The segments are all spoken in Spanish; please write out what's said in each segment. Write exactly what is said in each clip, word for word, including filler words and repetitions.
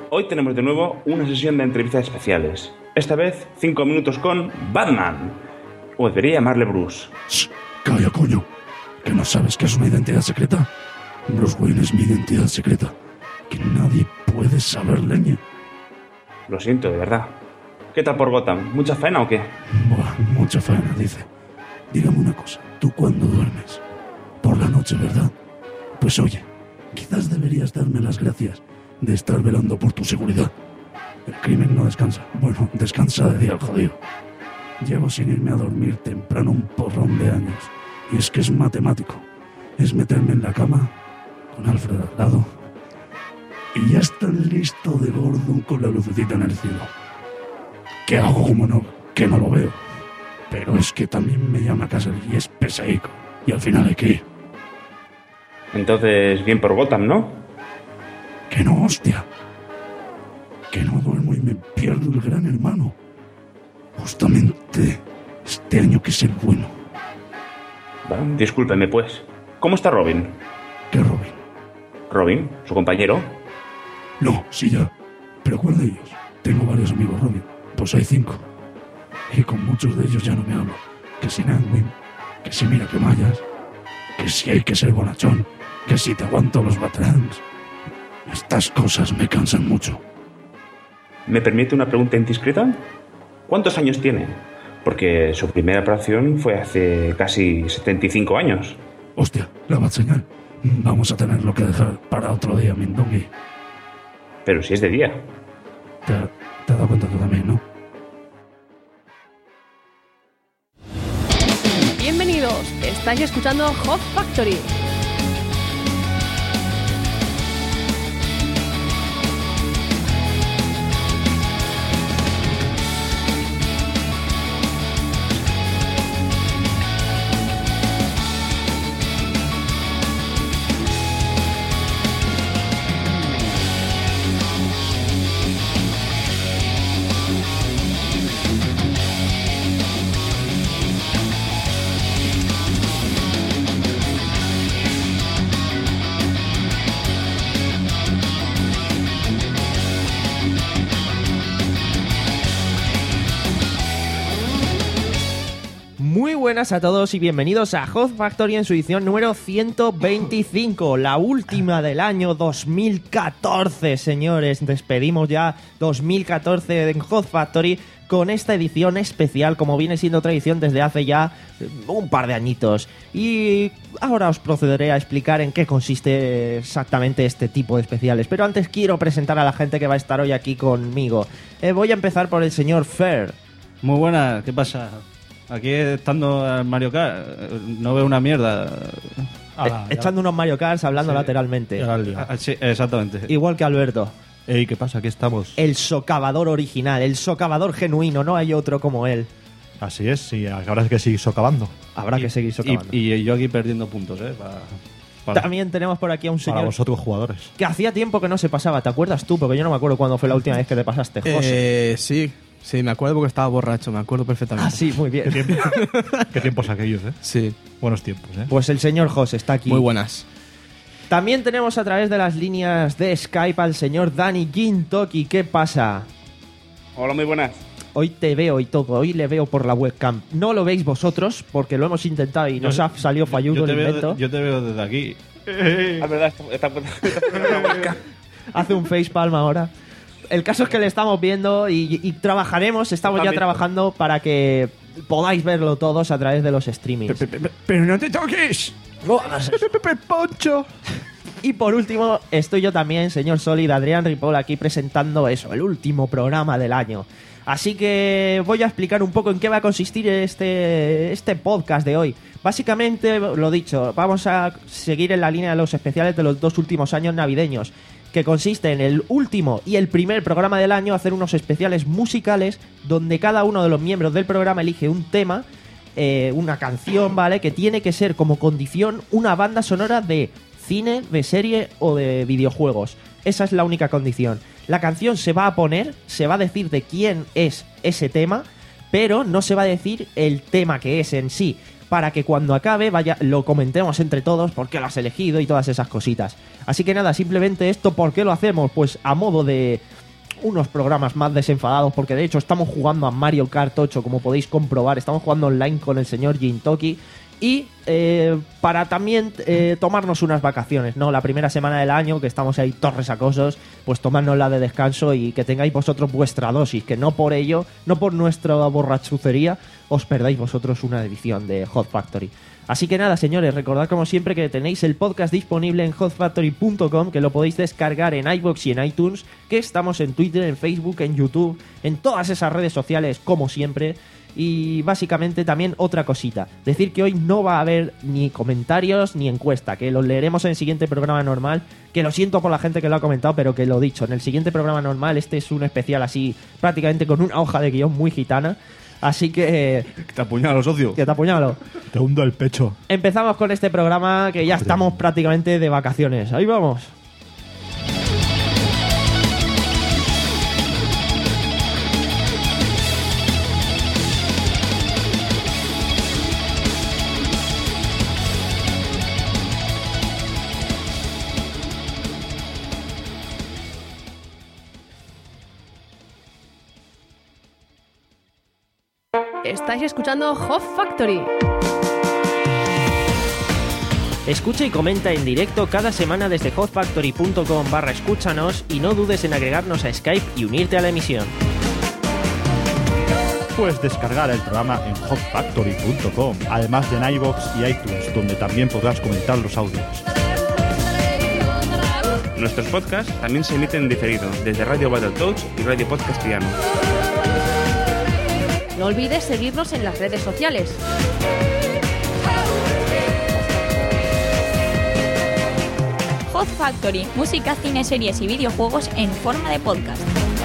Hoy tenemos de nuevo una sesión de entrevistas especiales. Esta vez, cinco minutos con Batman. O debería llamarle Bruce. Shh, calla, coño. ¿Que no sabes que es una identidad secreta? Bruce Wayne es mi identidad secreta. Que nadie puede saber, leña. Lo siento, de verdad. ¿Qué tal por Gotham? ¿Mucha faena o qué? Buah, mucha faena, dice. Dígame una cosa, ¿tú cuándo duermes? Por la noche, ¿verdad? Pues oye, quizás deberías darme las gracias de estar velando por tu seguridad. El crimen no descansa. Bueno, descansa de día el jodido. Llevo sin irme a dormir temprano un porrón de años. Y es que es matemático. Es meterme en la cama con Alfred al lado y ya está listo de Gordon con la lucecita en el cielo. ¿Qué hago como no? Que no lo veo. Pero es que también me llama a casa y es pesaico. Y al final hay que ir. Entonces, bien por Gotham, ¿no? Que no, hostia. Que no duermo y me pierdo el gran hermano. Justamente este año que es el bueno. Bueno, discúlpeme, pues. ¿Cómo está Robin? ¿Qué Robin? ¿Robin? ¿Su compañero? No, sí ya. Pero ¿cuál de ellos? Tengo varios amigos Robin. Pues hay cinco. Y con muchos de ellos ya no me hablo. Que si Nightwing, que si mira que mallas, que si hay que ser bonachón, que si te aguanto los batrans. Estas cosas me cansan mucho. ¿Me permite una pregunta indiscreta? ¿Cuántos años tiene? Porque su primera operación fue hace casi setenta y cinco años. Hostia, la bat señal. Vamos a tenerlo que dejar para otro día, Mindongui. Pero si es de día. Te, te has dado cuenta tú también, ¿no? Bienvenidos, estáis escuchando Hot Factory. Buenas a todos y bienvenidos a Hot Factory en su edición número ciento veinticinco, la última del año dos mil catorce, señores. Despedimos ya dos mil catorce en Hot Factory con esta edición especial, como viene siendo tradición desde hace ya un par de añitos. Y ahora os procederé a explicar en qué consiste exactamente este tipo de especiales. Pero antes quiero presentar a la gente que va a estar hoy aquí conmigo. Eh, voy a empezar por el señor Fer. Muy buenas, ¿qué pasa? Aquí estando en Mario Kart, no veo una mierda. Ah, eh, echando unos Mario Kart, hablando sí, lateralmente. Ah, sí, exactamente. Igual que Alberto. Ey, ¿qué pasa? Aquí estamos. El socavador original, el socavador genuino, no hay otro como él. Así es, sí, habrá que seguir socavando. Habrá y, que seguir socavando. Y, y yo aquí perdiendo puntos, ¿eh? Para, para, También tenemos por aquí a un señor... Para vosotros jugadores. Que hacía tiempo que no se pasaba, ¿te acuerdas tú? Porque yo no me acuerdo cuándo fue la última vez que te pasaste, José. Eh, sí. Sí, me acuerdo porque estaba borracho, me acuerdo perfectamente. Ah, sí, muy bien. ¿Qué, tiempo? ¿Qué tiempos aquellos, eh? Sí. Buenos tiempos, eh. Pues el señor José está aquí. Muy buenas. También tenemos a través de las líneas de Skype al señor Dani Gintoki. ¿Qué pasa? Hola, muy buenas. Hoy te veo y todo, hoy le veo por la webcam. No lo veis vosotros, porque lo hemos intentado y yo, nos ha salido falludo el invento. De, yo te veo desde aquí. La verdad, está, está, está hace un facepalm ahora. El caso es que le estamos viendo y, y trabajaremos, estamos ya trabajando para que podáis verlo todos a través de los streamings. Pero, pero no te toques. No hagas eso. Poncho. Y por último, estoy yo también, señor Solid, Adrián Ripoll, aquí presentando eso, el último programa del año. Así que voy a explicar un poco en qué va a consistir este, este podcast de hoy. Básicamente, lo dicho, vamos a seguir en la línea de los especiales de los dos últimos años navideños, que consiste en el último y el primer programa del año hacer unos especiales musicales donde cada uno de los miembros del programa elige un tema, eh, una canción, ¿vale? Que tiene que ser como condición una banda sonora de cine, de serie o de videojuegos. Esa es la única condición. La canción se va a poner, se va a decir de quién es ese tema, pero no se va a decir el tema que es en sí. para que cuando acabe vaya lo comentemos entre todos, por qué lo has elegido y todas esas cositas. Así que nada, simplemente esto, ¿por qué lo hacemos? Pues a modo de unos programas más desenfadados, porque de hecho estamos jugando a Mario Kart ocho, como podéis comprobar, estamos jugando online con el señor Jintoki. Y eh, para también eh, tomarnos unas vacaciones, ¿no? La primera semana del año, que estamos ahí torres acosos, pues tomárnosla de descanso y que tengáis vosotros vuestra dosis, que no por ello, no por nuestra borrachucería, os perdáis vosotros una edición de Hot Factory. Así que nada, señores, recordad como siempre que tenéis el podcast disponible en hot factory punto com, que lo podéis descargar en iVoox y en iTunes, que estamos en Twitter, en Facebook, en YouTube, en todas esas redes sociales, como siempre. Y básicamente también otra cosita, decir que hoy no va a haber ni comentarios ni encuesta, que los leeremos en el siguiente programa normal, que lo siento por la gente que lo ha comentado, pero que lo dicho, en el siguiente programa normal, este es un especial así, prácticamente con una hoja de guión muy gitana, así que... Que te apuñalo, socio. Que te apuñalo. Te hundo el pecho. Empezamos con este programa que ya estamos prácticamente de vacaciones, ahí vamos. Estáis escuchando Hot Factory. Escucha y comenta en directo cada semana desde hot factory punto com barra escúchanos y no dudes en agregarnos a Skype y unirte a la emisión. Puedes descargar el programa en hot factory punto com, además de en iVoox y iTunes, donde también podrás comentar los audios. Nuestros podcasts también se emiten en diferido desde Radio Battletoads y Radio Podcastiano. No olvides seguirnos en las redes sociales. Hot Factory, música, cine, series y videojuegos en forma de podcast.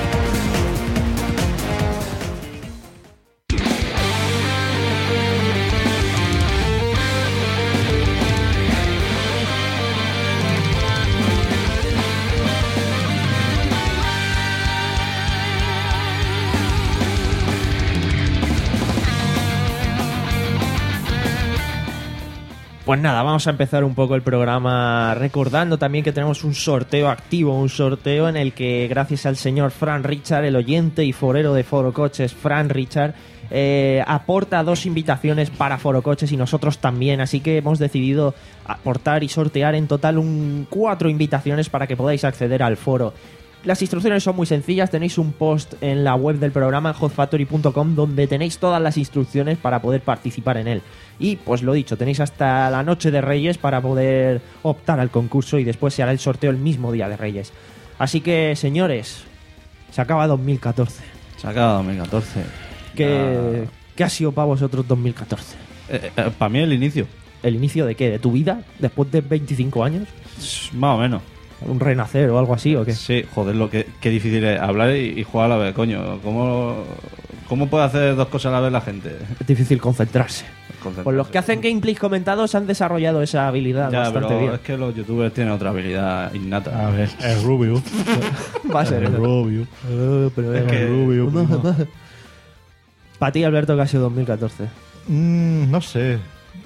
Pues nada, vamos a empezar un poco el programa recordando también que tenemos un sorteo activo, un sorteo en el que gracias al señor Fran Richard, el oyente y forero de Foro Coches, Fran Richard, eh, aporta dos invitaciones para Foro Coches y nosotros también, así que hemos decidido aportar y sortear en total un cuatro invitaciones para que podáis acceder al foro. Las instrucciones son muy sencillas, tenéis un post en la web del programa, en hot factory punto com, donde tenéis todas las instrucciones para poder participar en él. Y, pues lo dicho, tenéis hasta la noche de Reyes para poder optar al concurso y después se hará el sorteo el mismo día de Reyes. Así que, señores, se acaba dos mil catorce. Se acaba dos mil catorce. ¿Qué, ¿Qué ha sido para vosotros dos mil catorce? Eh, eh, para mí el inicio. ¿El inicio de qué? ¿De tu vida? ¿Después de veinticinco años? Más o menos. ¿Un renacer o algo así o qué? Sí, joder, lo que qué difícil es hablar y, y jugar a la vez, coño. ¿Cómo, ¿Cómo puede hacer dos cosas a la vez la gente? Es difícil concentrarse. Pues los que hacen gameplays comentados han desarrollado esa habilidad ya, bastante pero bien. Es que los youtubers tienen otra habilidad innata. A ver, es Rubio. Va a ser Es eso. Rubio. Eh, pero Es que Rubio. primo. Para ti, Alberto, que ha sido dos mil catorce. Mm, no sé.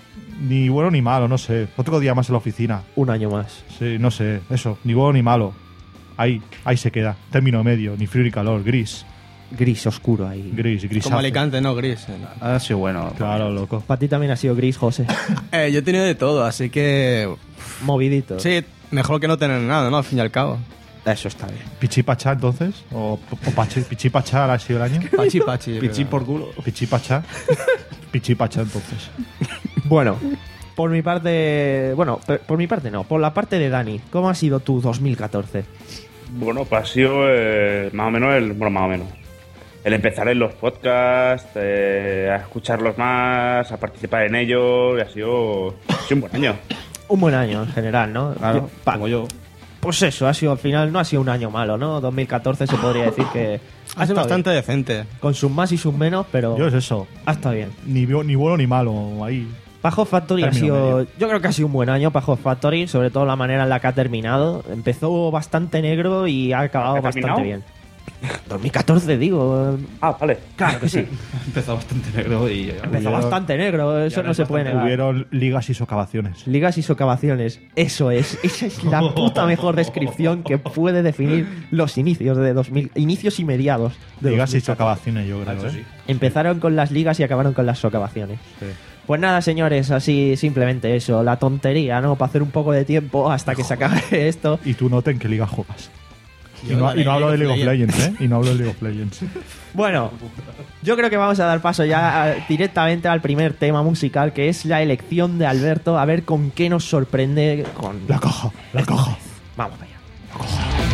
Ni bueno ni malo, no sé. Otro día más en la oficina. Un año más. Sí, no sé. Eso. Ni bueno ni malo. Ahí, ahí se queda. Término medio. Ni frío ni calor. Gris. Gris oscuro ahí. Gris, gris. Como Alicante, no gris. eh. Ha sido bueno. Claro, loco. Para ti también ha sido gris, José. Eh, yo he tenido de todo, así que... Movidito. Sí, mejor que no tener nada, ¿no? Al fin y al cabo. Eso está bien. ¿Pichipachá entonces? ¿O, o pachi- Pichipachá ha sido el año? Pachi, pachi. yo Pichín creo. por culo. Pichipachá. Pichipachá entonces. Bueno, por mi parte... Bueno, per- por mi parte no. Por la parte de Dani, ¿cómo ha sido tu dos mil catorce? Bueno, pues ha sido eh, más o menos el. Bueno, más o menos. El empezar en los podcasts, eh, a escucharlos más, a participar en ellos, y ha sido, ha sido un buen año. Un buen año en general, ¿no? Claro, Yo- pa- como yo. Pues eso, ha sido al final, no ha sido un año malo, ¿no? dos mil catorce se podría decir que... Ha sido estado bastante decente. bien. Con sus más y sus menos, pero Yo es eso. ha estado bien. Ni, bu- ni bueno ni malo. Ahí. Para Hot Factory ha Término sido... medio. Yo creo que ha sido un buen año para Hot Factory, sobre todo la manera en la que ha terminado. Empezó bastante negro y ha acabado ¿Ha bastante terminado? bien. dos mil catorce, digo. Ah, vale. Claro que sí. Empezó bastante negro y... Empezó bastante negro, eso no se puede negar. Hubieron ligas y socavaciones. Ligas y socavaciones, eso es. Esa es la puta mejor descripción que puede definir los inicios de dos mil... Inicios y mediados de Ligas y dos mil catorce. socavaciones, yo creo. Eso ¿eh? sí. Empezaron con las ligas y acabaron con las socavaciones. Sí. Pues nada, señores, así simplemente eso, la tontería, ¿no? Para hacer un poco de tiempo hasta que se acabe esto. Y tú nota en qué liga juegas. Y Yo no, en y no hablo de League League of of Legends, ¿eh? Y no hablo de League of Legends. Bueno, yo creo que vamos a dar paso ya a- directamente al primer tema musical, que es la elección de Alberto, a ver con qué nos sorprende con... La caja, la caja. Vamos para allá.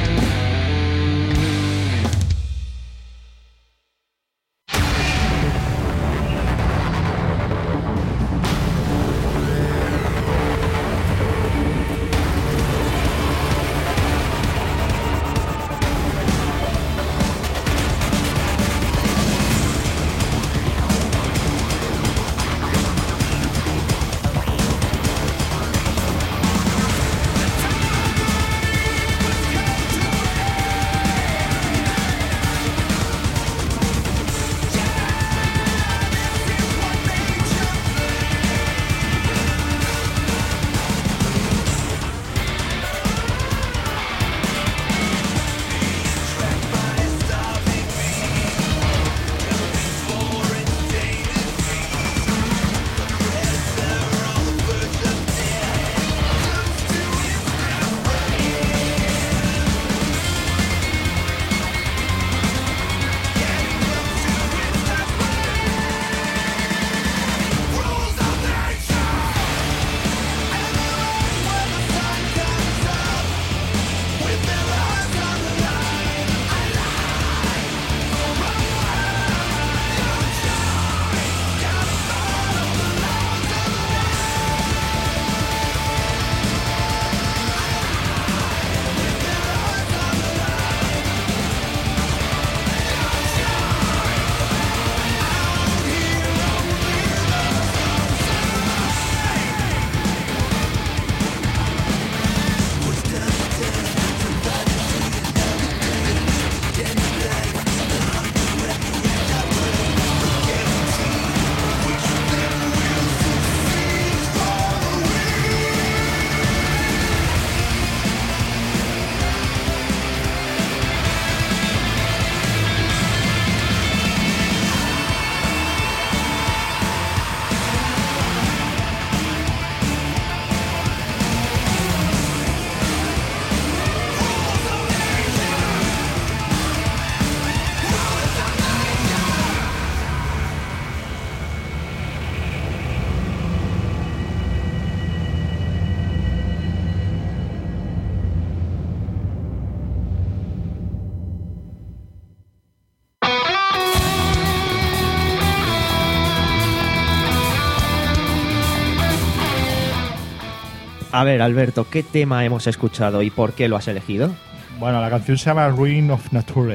A ver, Alberto, ¿qué tema hemos escuchado y por qué lo has elegido? Bueno, la canción se llama Ruin of Nature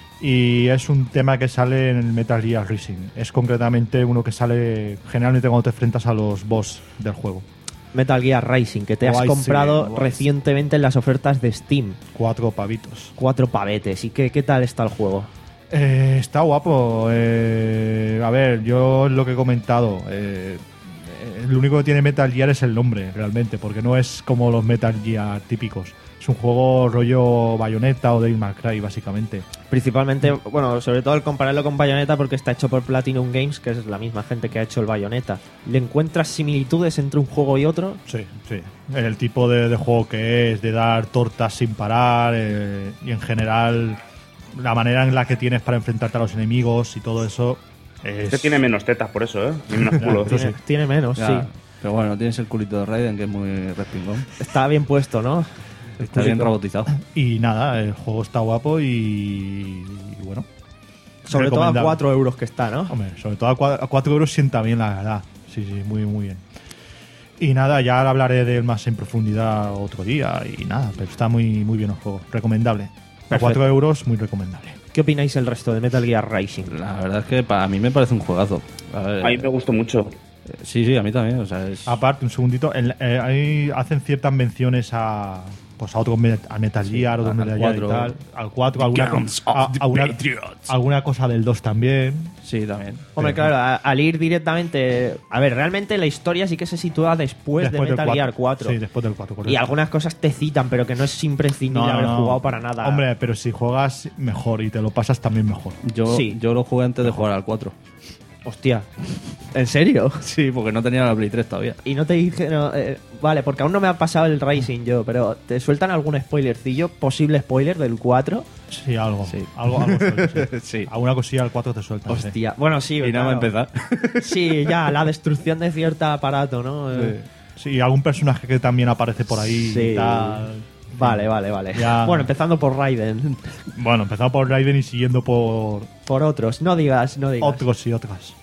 y es un tema que sale en el Metal Gear Rising. Es concretamente uno que sale generalmente cuando te enfrentas a los boss del juego. Metal Gear Rising, que te has Rising, comprado Rising. recientemente en las ofertas de Steam. Cuatro pavitos. Cuatro pavetes. ¿Y qué, qué tal está el juego? Eh, está guapo. Eh, a ver, yo lo que he comentado. Eh, eh, lo único que tiene Metal Gear es el nombre, realmente, porque no es como los Metal Gear típicos. Es un juego rollo Bayonetta o Devil May Cry, básicamente. Principalmente, bueno, sobre todo al compararlo con Bayonetta porque está hecho por Platinum Games, que es la misma gente que ha hecho el Bayonetta. ¿Le encuentras similitudes entre un juego y otro? Sí, sí. El tipo de, de juego que es, de dar tortas sin parar, eh, y en general la manera en la que tienes para enfrentarte a los enemigos y todo eso es... Este tiene menos tetas por eso, ¿eh? Y menos culo. Eso sí. Tiene, tiene menos, Ya, sí. Pero bueno, tienes el culito de Raiden, que es muy respingón. Está bien puesto, ¿no? Está bien robotizado. Y nada, el juego está guapo y, y bueno. Sobre todo a recomendable. cuatro euros que está, ¿no? Hombre, sobre todo a cuatro, a cuatro euros sienta bien, la verdad. Sí, sí, muy, muy bien. Y nada, ya hablaré de él más en profundidad otro día. Y nada, pero está muy, muy bien el juego. Recomendable. A Perfecto. cuatro euros, muy recomendable. ¿Qué opináis el resto de Metal Gear Rising? La verdad es que para mí me parece un juegazo. A ver, A mí me gustó mucho. eh, Sí, sí, a mí también. O sea, es... Aparte, un segundito, en- eh, ahí hacen ciertas menciones a, pues a otro met- a Metal Gear, otro al Metal Gear y cuatro. tal. Al cuatro, alguna, Guns co- a- of the alguna, Patriots. alguna cosa del dos también. Sí, también. Hombre, Sí. claro, a- al ir directamente... A ver, realmente la historia sí que se sitúa después, Después de del Metal cuatro. Gear cuatro. Sí, después del cuatro, correcto. Y algunas cosas te citan, pero que no es imprescindible haber jugado para nada. Hombre, pero si juegas mejor y te lo pasas también mejor. Yo, Sí. yo lo jugué antes de jugar al cuatro. Hostia. ¿En serio? Sí, porque no tenía la Play tres todavía. Y no te dije... no, eh, vale, porque aún no me ha pasado el Racing yo, pero ¿te sueltan algún spoilercillo? ¿Posible spoiler del cuatro? Sí, algo. Sí. Algo, algo suelta, sí. Sí. Alguna cosilla al cuatro te suelta. sí. Hostia. Bueno, sí. Y nada más claro. empezar. Sí, ya, la destrucción de cierto aparato, ¿no? Eh, Sí, algún personaje que también aparece por ahí Sí. y tal. Vale, vale, vale. Ya. Bueno, empezando por Raiden. Bueno, empezando por Raiden y siguiendo por Por otros. No digas, no digas. otros y otras.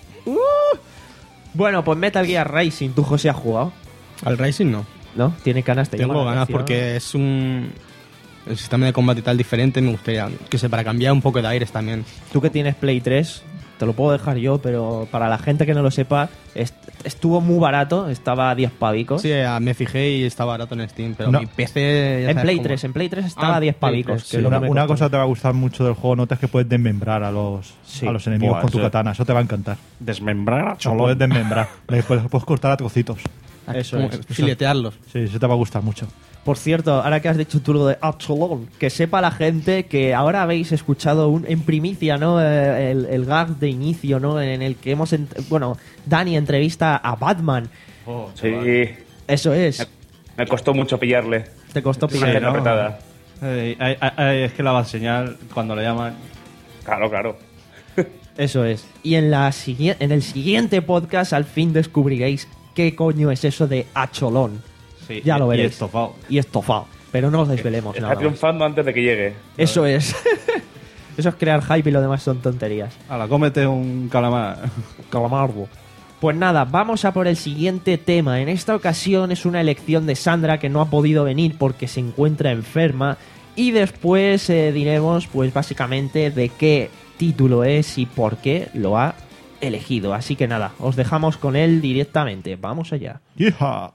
Bueno, pues Metal Gear Racing, ¿tú, José, has jugado? Al Racing no. ¿No? ¿Tiene ganas de Tengo ganas porque es un... El sistema de combate y tal diferente, me gustaría, que sé, para cambiar un poco de aires también. Tú que tienes Play tres, te lo puedo dejar yo, pero para la gente que no lo sepa, est- estuvo muy barato, estaba a diez pavicos. Sí, ah, me fijé y está barato en Steam, pero No. mi P C... ya en sabes Play cómo- tres, en Play tres estaba Ah, a diez Play pavicos. tres, que sí. es lo Una, que me una costó. cosa que te va a gustar mucho del juego, notas que puedes desmembrar a los, Sí. a los enemigos Buah, con tu eso- katana. Eso te va a encantar. Desmembrar a Lo Cholón. puedes desmembrar. Le puedes, puedes cortar a trocitos. Eso como es. filetearlos. Sí, eso te va a gustar mucho. Por cierto, ahora que has dicho tú lo de Absolón, que sepa la gente que ahora habéis escuchado un, en primicia, ¿no? Eh, El, el gag de inicio, ¿no? En el que hemos... ent- bueno, Dani entrevista a Batman. Sí, Eso es. me costó mucho pillarle. Te costó Una pillar. ¿no? interpretada. Eh, ay, ay, ay, es que la va a enseñar cuando le llaman. Claro, claro. Eso es. Y en, la sigui- en el siguiente podcast al fin descubriréis qué coño es eso de Acholón. Sí, Ya lo y- veréis. Y estofado. Y estofado. Pero no os desvelemos Está nada más. triunfando antes de que llegue. Eso es. Eso es crear hype y lo demás son tonterías. Ala, cómete un calamar. Calamardo. Pues nada, vamos a por el siguiente tema. En esta ocasión es una elección de Sandra que no ha podido venir porque se encuentra enferma. Y después eh, diremos, pues básicamente, de qué título es y por qué lo ha elegido. Así que nada, os dejamos con él directamente. Vamos allá. ¡Hija!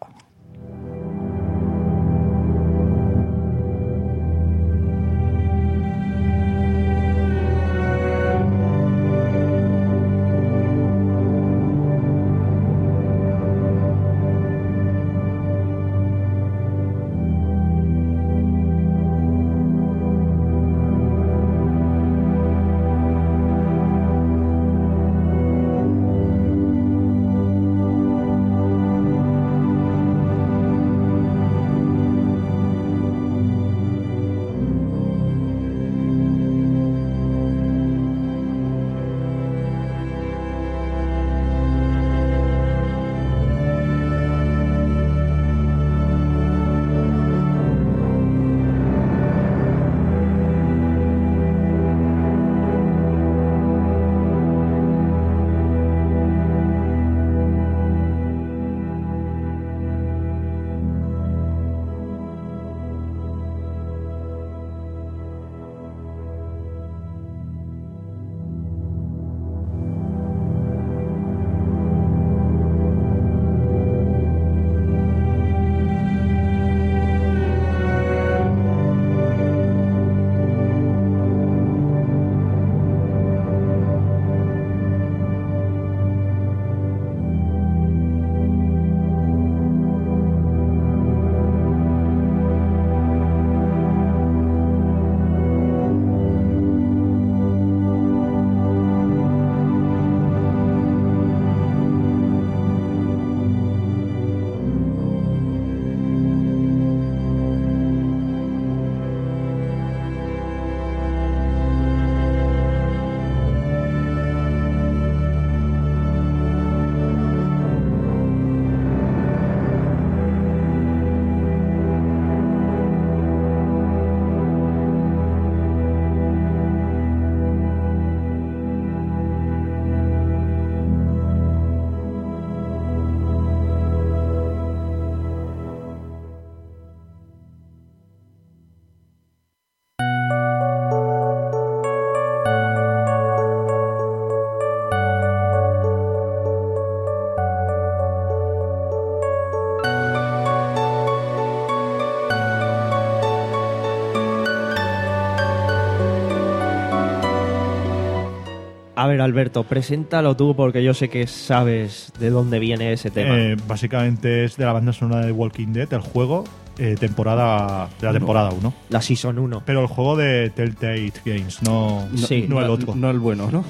A ver, Alberto, preséntalo tú porque yo sé que sabes de dónde viene ese tema. Eh, básicamente es de la banda sonora de Walking Dead, el juego, eh, temporada de la temporada uno. La Season uno. Pero el juego de Telltale Games, no, no, Sí. no el otro. No el bueno, ¿no?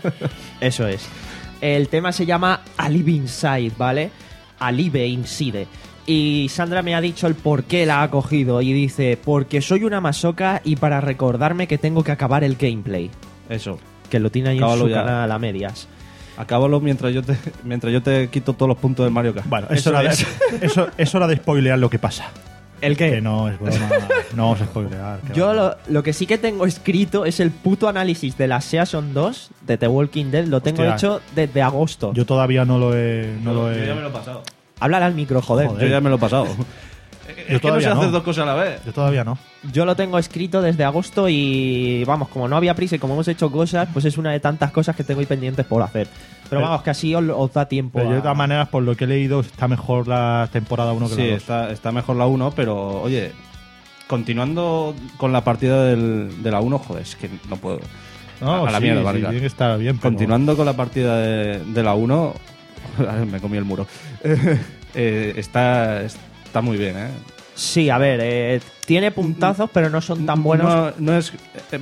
Eso es. El tema se llama Alive Inside, ¿vale? Alive Inside. Y Sandra me ha dicho el por qué la ha cogido y dice, porque soy una masoca y para recordarme que tengo que acabar el gameplay. Eso. Que lo tiene ahí Acábalo en su ya. canal a medias. Acábalo mientras yo te mientras yo te quito todos los puntos del Mario Kart. Bueno, es hora, de, eso, es hora de spoilear lo que pasa. ¿El qué? Que no es broma, no vamos a spoilear. que Yo va. lo, lo que sí que tengo escrito es el puto análisis de la Season dos de The Walking Dead. Lo tengo Hostia. hecho desde agosto. Yo todavía no lo he... No lo he Yo ya me lo he pasado. Háblale al micro, joder. Joder. Yo ya me lo he pasado. es que no todavía sé no. hacer dos cosas a la vez. Yo todavía no. Yo lo tengo escrito desde agosto y vamos, como no había prisa y como hemos hecho cosas, pues es una de tantas cosas que tengo ahí pendientes por hacer. Pero, Pero- vamos, que así os, os da tiempo. Pero yo, de a- todas maneras, por lo que he leído, está mejor la temporada uno que Sí, la dos. está, está mejor la uno, pero oye, continuando con la partida del, de la uno, joder, es que no puedo. No, a la sí, mierda, sí, Mario tiene Kart. que estar bien. pero- Continuando con la partida de, de la uno, me comí el muro. Eh, está, está muy bien, ¿eh? Sí, a ver, eh, tiene puntazos, pero no son tan buenos. No, no es. eh,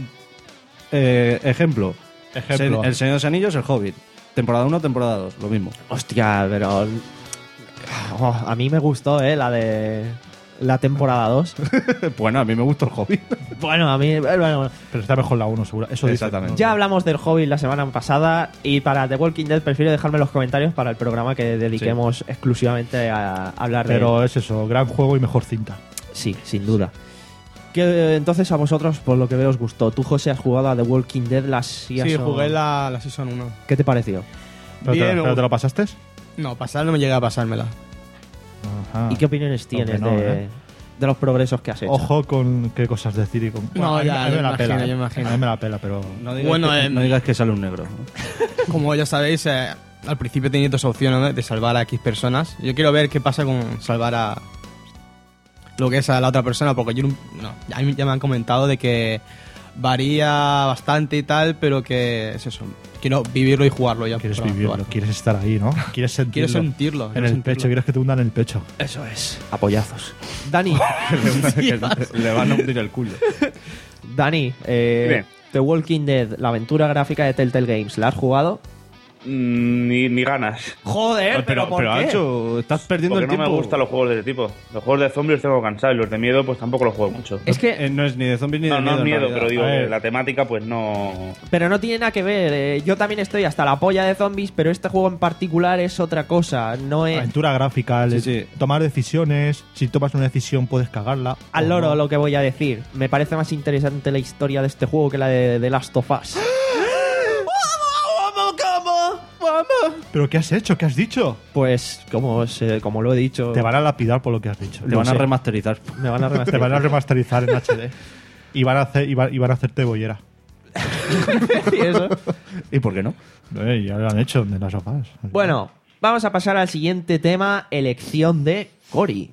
eh, ejemplo. Ejemplo. Se- El Señor de los Anillos, el Hobbit. Temporada uno, temporada dos, lo mismo. Hostia, pero. Oh, a mí me gustó, ¿eh? La de. La temporada dos. Bueno, a mí me gustó el Hobbit. Bueno, a mí. Bueno, Pero está mejor la uno, seguro. Eso dice, Exactamente. ¿no? ya hablamos del Hobbit la semana pasada y para The Walking Dead prefiero dejarme los comentarios para el programa que dediquemos exclusivamente a hablar de Pero es eso, gran juego y mejor cinta. Sí, sin duda. Que, entonces a vosotros, por lo que veo, os gustó. Tú, José, has jugado a The Walking Dead la Sí, Season- jugué la, la Season uno. ¿Qué te pareció? ¿Pero, Bien, te, pero o- te lo pasaste? No, pasar no me llegué a pasármela. Ajá. ¿Y qué opiniones tienes no, de, ¿eh? de los progresos que has hecho? Ojo con qué cosas decir y con... No, a mí- ya, a mí yo me la imagino, pela. yo ¿eh? imagino. A mí me la pela, pero... No digas, Bueno, que, eh, no digas que sale un negro. Como ya sabéis, eh, al principio tenía dos opciones, ¿no? De salvar a X personas. Yo quiero ver qué pasa con salvar a lo que es a la otra persona, porque yo no, no, a mí ya me han comentado de que varía bastante y tal, pero que es eso. Quiero vivirlo y jugarlo ya. Quieres para vivirlo, probar. quieres estar ahí, ¿no? Quieres sentirlo. Quiero sentirlo. En quiero el sentirlo. pecho, quieres que te hundan en el pecho. Eso es. Apoyazos. Dani, Que le van a hundir el culo. Dani, eh, Dime. The Walking Dead, la aventura gráfica de Telltale Games, ¿la has jugado? Mm, Ni, ni ganas. Joder, pero, pero Ancho, estás perdiendo Porque el no tiempo. me gustan los juegos de ese tipo. Los juegos de zombies los tengo cansados y los de miedo pues tampoco los juego mucho. Es que, Eh, no es ni de zombies ni No, de no miedo. es en miedo, realidad. pero digo A ver. que la temática pues no... pero no tiene nada que ver. eh, yo también estoy hasta la polla de zombies, pero este juego en particular es otra cosa. No es Aventura gráfica, Sí, le- sí. tomar decisiones. Si tomas una decisión puedes cagarla. al o loro no. lo que voy a decir. Me parece más interesante la historia de este juego que la de The Last of Us. ¿Pero qué has hecho? ¿Qué has dicho? Pues, como, se- como lo he dicho, Te van a lapidar por lo que has dicho. Te Lo van a sé. remasterizar. me van a Te remasterizar. van a remasterizar en H D. Y van a, hacer, y va- y van a hacerte bollera. Y eso. ¿Y por qué no? Eh, ya lo han hecho de las sofás. Bueno, vamos a pasar al siguiente tema, elección de Cory.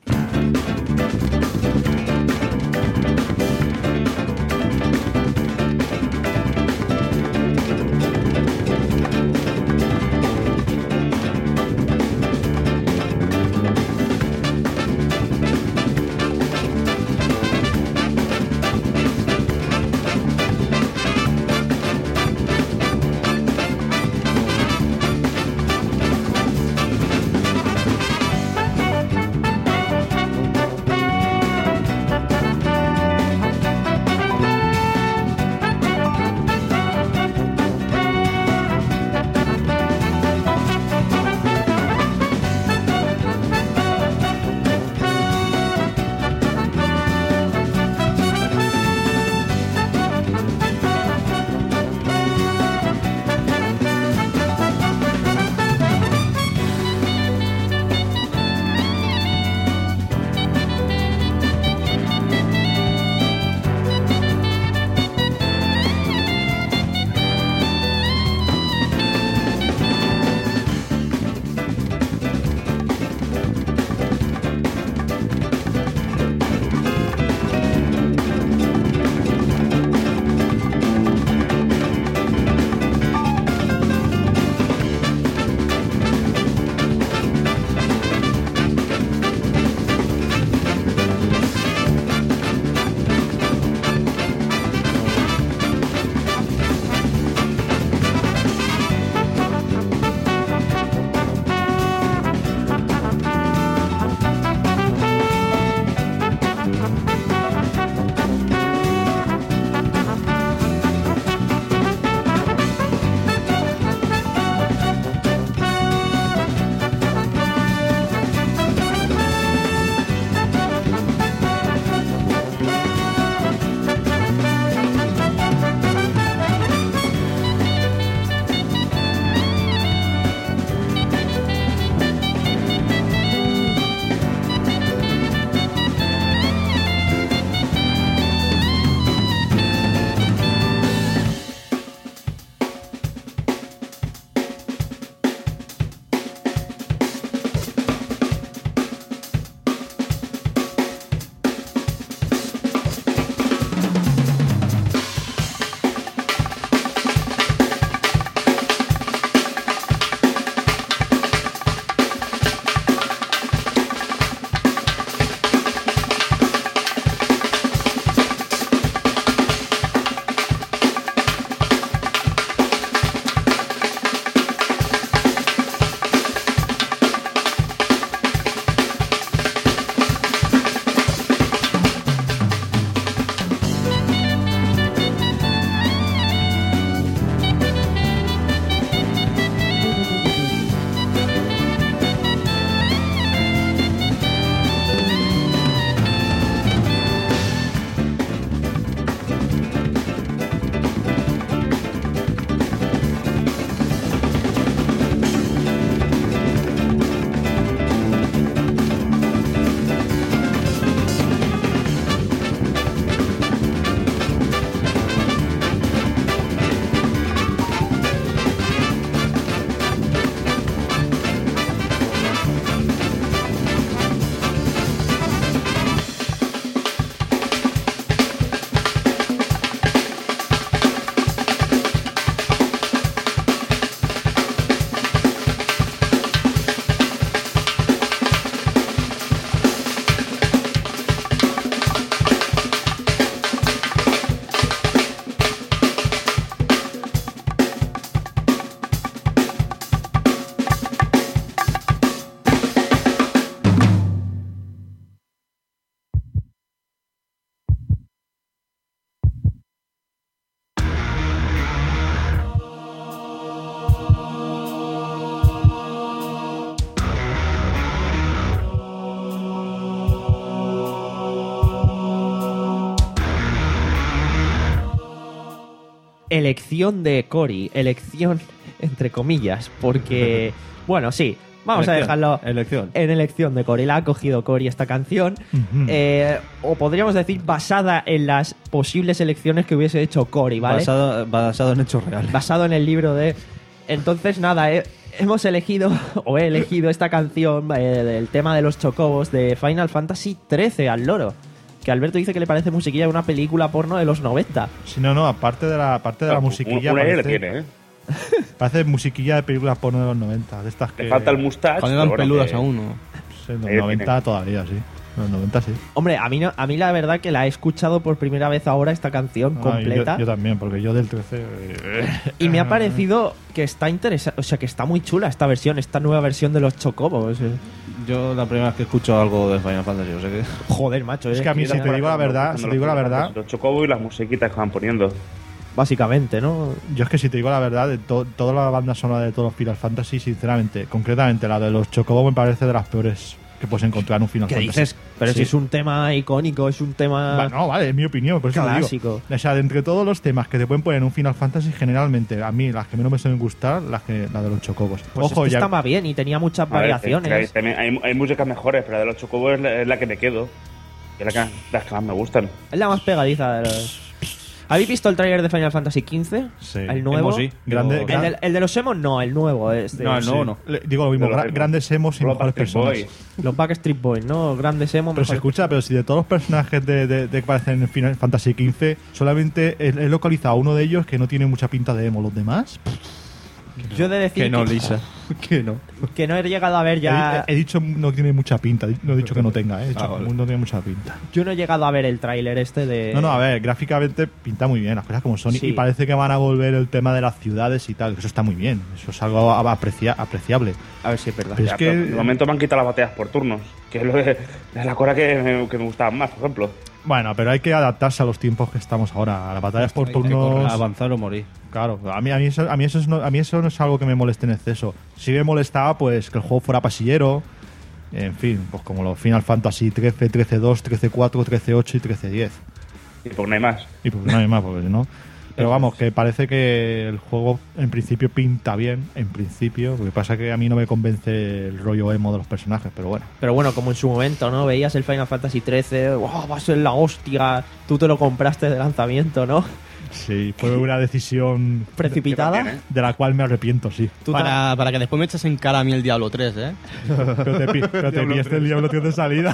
elección de Cory. Elección, entre comillas, porque, bueno, sí, vamos Elección, a dejarlo elección. en elección de Cory. La ha cogido Cory esta canción. Ujú. eh, o podríamos decir basada en las posibles elecciones que hubiese hecho Cory, ¿vale? Basado, basado en hechos reales. Basado en el libro de... Entonces, nada, eh, hemos elegido, o he elegido esta canción eh, del tema de los chocobos de Final Fantasy trece al loro. Que Alberto dice que le parece musiquilla de una película porno de los noventa. Sí, no, no, aparte de la, aparte de la Un- musiquilla, un aire parece, tiene, ¿eh? parece musiquilla de películas porno de los noventa, de estas que... Le falta el mustache. Cuando eran pero bueno, peludas que- aún, ¿no? Sí, en los Aire noventa tiene. todavía, sí. En los noventa sí. Hombre, a mí, no, a mí la verdad que la he escuchado por primera vez ahora esta canción Ah, completa. Yo, yo también, porque yo del trece... eh, Y me ha parecido que está interesante, o sea, que está muy chula esta versión, esta nueva versión de los chocobos. eh. Yo la primera vez que escucho algo de Final Fantasy, o sea que... Joder, macho. Es que a mí, Yo si te también, digo la cuando- verdad, cuando si te los digo la Final verdad, Fantasy, Los chocobos y las musiquitas que van poniendo. Básicamente, ¿no? yo es que si te digo la verdad, de to- toda la banda sonora de todos los Final Fantasy, sinceramente, concretamente la de los Chocobo me parece de las peores que puedes encontrar en un Final ¿Qué Fantasy. dices? Pero Sí. si es un tema icónico, es un tema... Va- no, vale, es mi opinión, por eso lo Clásico. digo. O sea, de entre todos los temas que te pueden poner en un Final Fantasy, generalmente, a mí las que menos me suelen gustar, las que la de los Chocobos. Pues Ojo, este ya... estaba bien y tenía muchas A ver, variaciones. que hay, también hay, hay músicas mejores, pero la de los chocobos es la, es la que me quedo. Es la que, las que más me gustan. Es la más pegadiza de los... ¿Habéis visto el tráiler de Final Fantasy quince? Sí. El nuevo. Emo sí. Grande- Digo, El, del- el de los emos no, el nuevo. Este, No, el Sí. nuevo no. Le- digo lo mismo, De los gra- emos. grandes emos y Los mejores Backstreet personas. Boys. Los Backstreet Boys, ¿no? Grandes emos. Pero se mejores- escucha, pero si de todos los personajes de, de, de que aparecen en Final Fantasy quince, solamente he, he localizado a uno de ellos que no tiene mucha pinta de emo. Los demás, Yo he de decir Que no, que, Lisa. que no. que no he llegado a ver ya... he, he dicho no tiene mucha pinta, no he dicho que no tenga, eh, he dicho Ah, vale. no tiene mucha pinta. Yo no he llegado a ver el tráiler este de... No, no, a ver, gráficamente pinta muy bien, las cosas como son. Sí. Y parece que van a volver el tema de las ciudades y tal. Eso está muy bien. Eso es algo aprecia- apreciable. A ver si es verdad. Pero Ya, es que- pero de momento me han quitado las batallas por turnos, que es, lo que, es la cosa que me, que me gustaba más, por ejemplo. Bueno, pero hay que adaptarse a los tiempos que estamos ahora. A las batallas por Hay que turnos. Avanzar o morir. Claro, a mí, a, mí eso, a, mí eso es no, a mí eso no es algo que me moleste en exceso. Sí me molestaba pues que el juego fuera pasillero. En fin, pues como los Final Fantasy trece, trece dos, trece cuatro, trece ocho y trece diez. Y porque no hay más. Y pues no hay más, porque si no. Pero vamos, que parece que el juego en principio pinta bien, en principio. Lo que pasa es que a mí no me convence el rollo emo de los personajes, pero bueno. Pero bueno, como en su momento, ¿no? Veías el Final Fantasy trece, wow, va a ser la hostia, tú te lo compraste de lanzamiento, ¿no? Sí, fue una decisión Precipitada. también, ¿eh? de la cual me arrepiento, sí. Tú Para, para que después me eches en cara a mí el Diablo tres, ¿eh? Pero te, pi- pero te pillaste el Diablo tres de salida.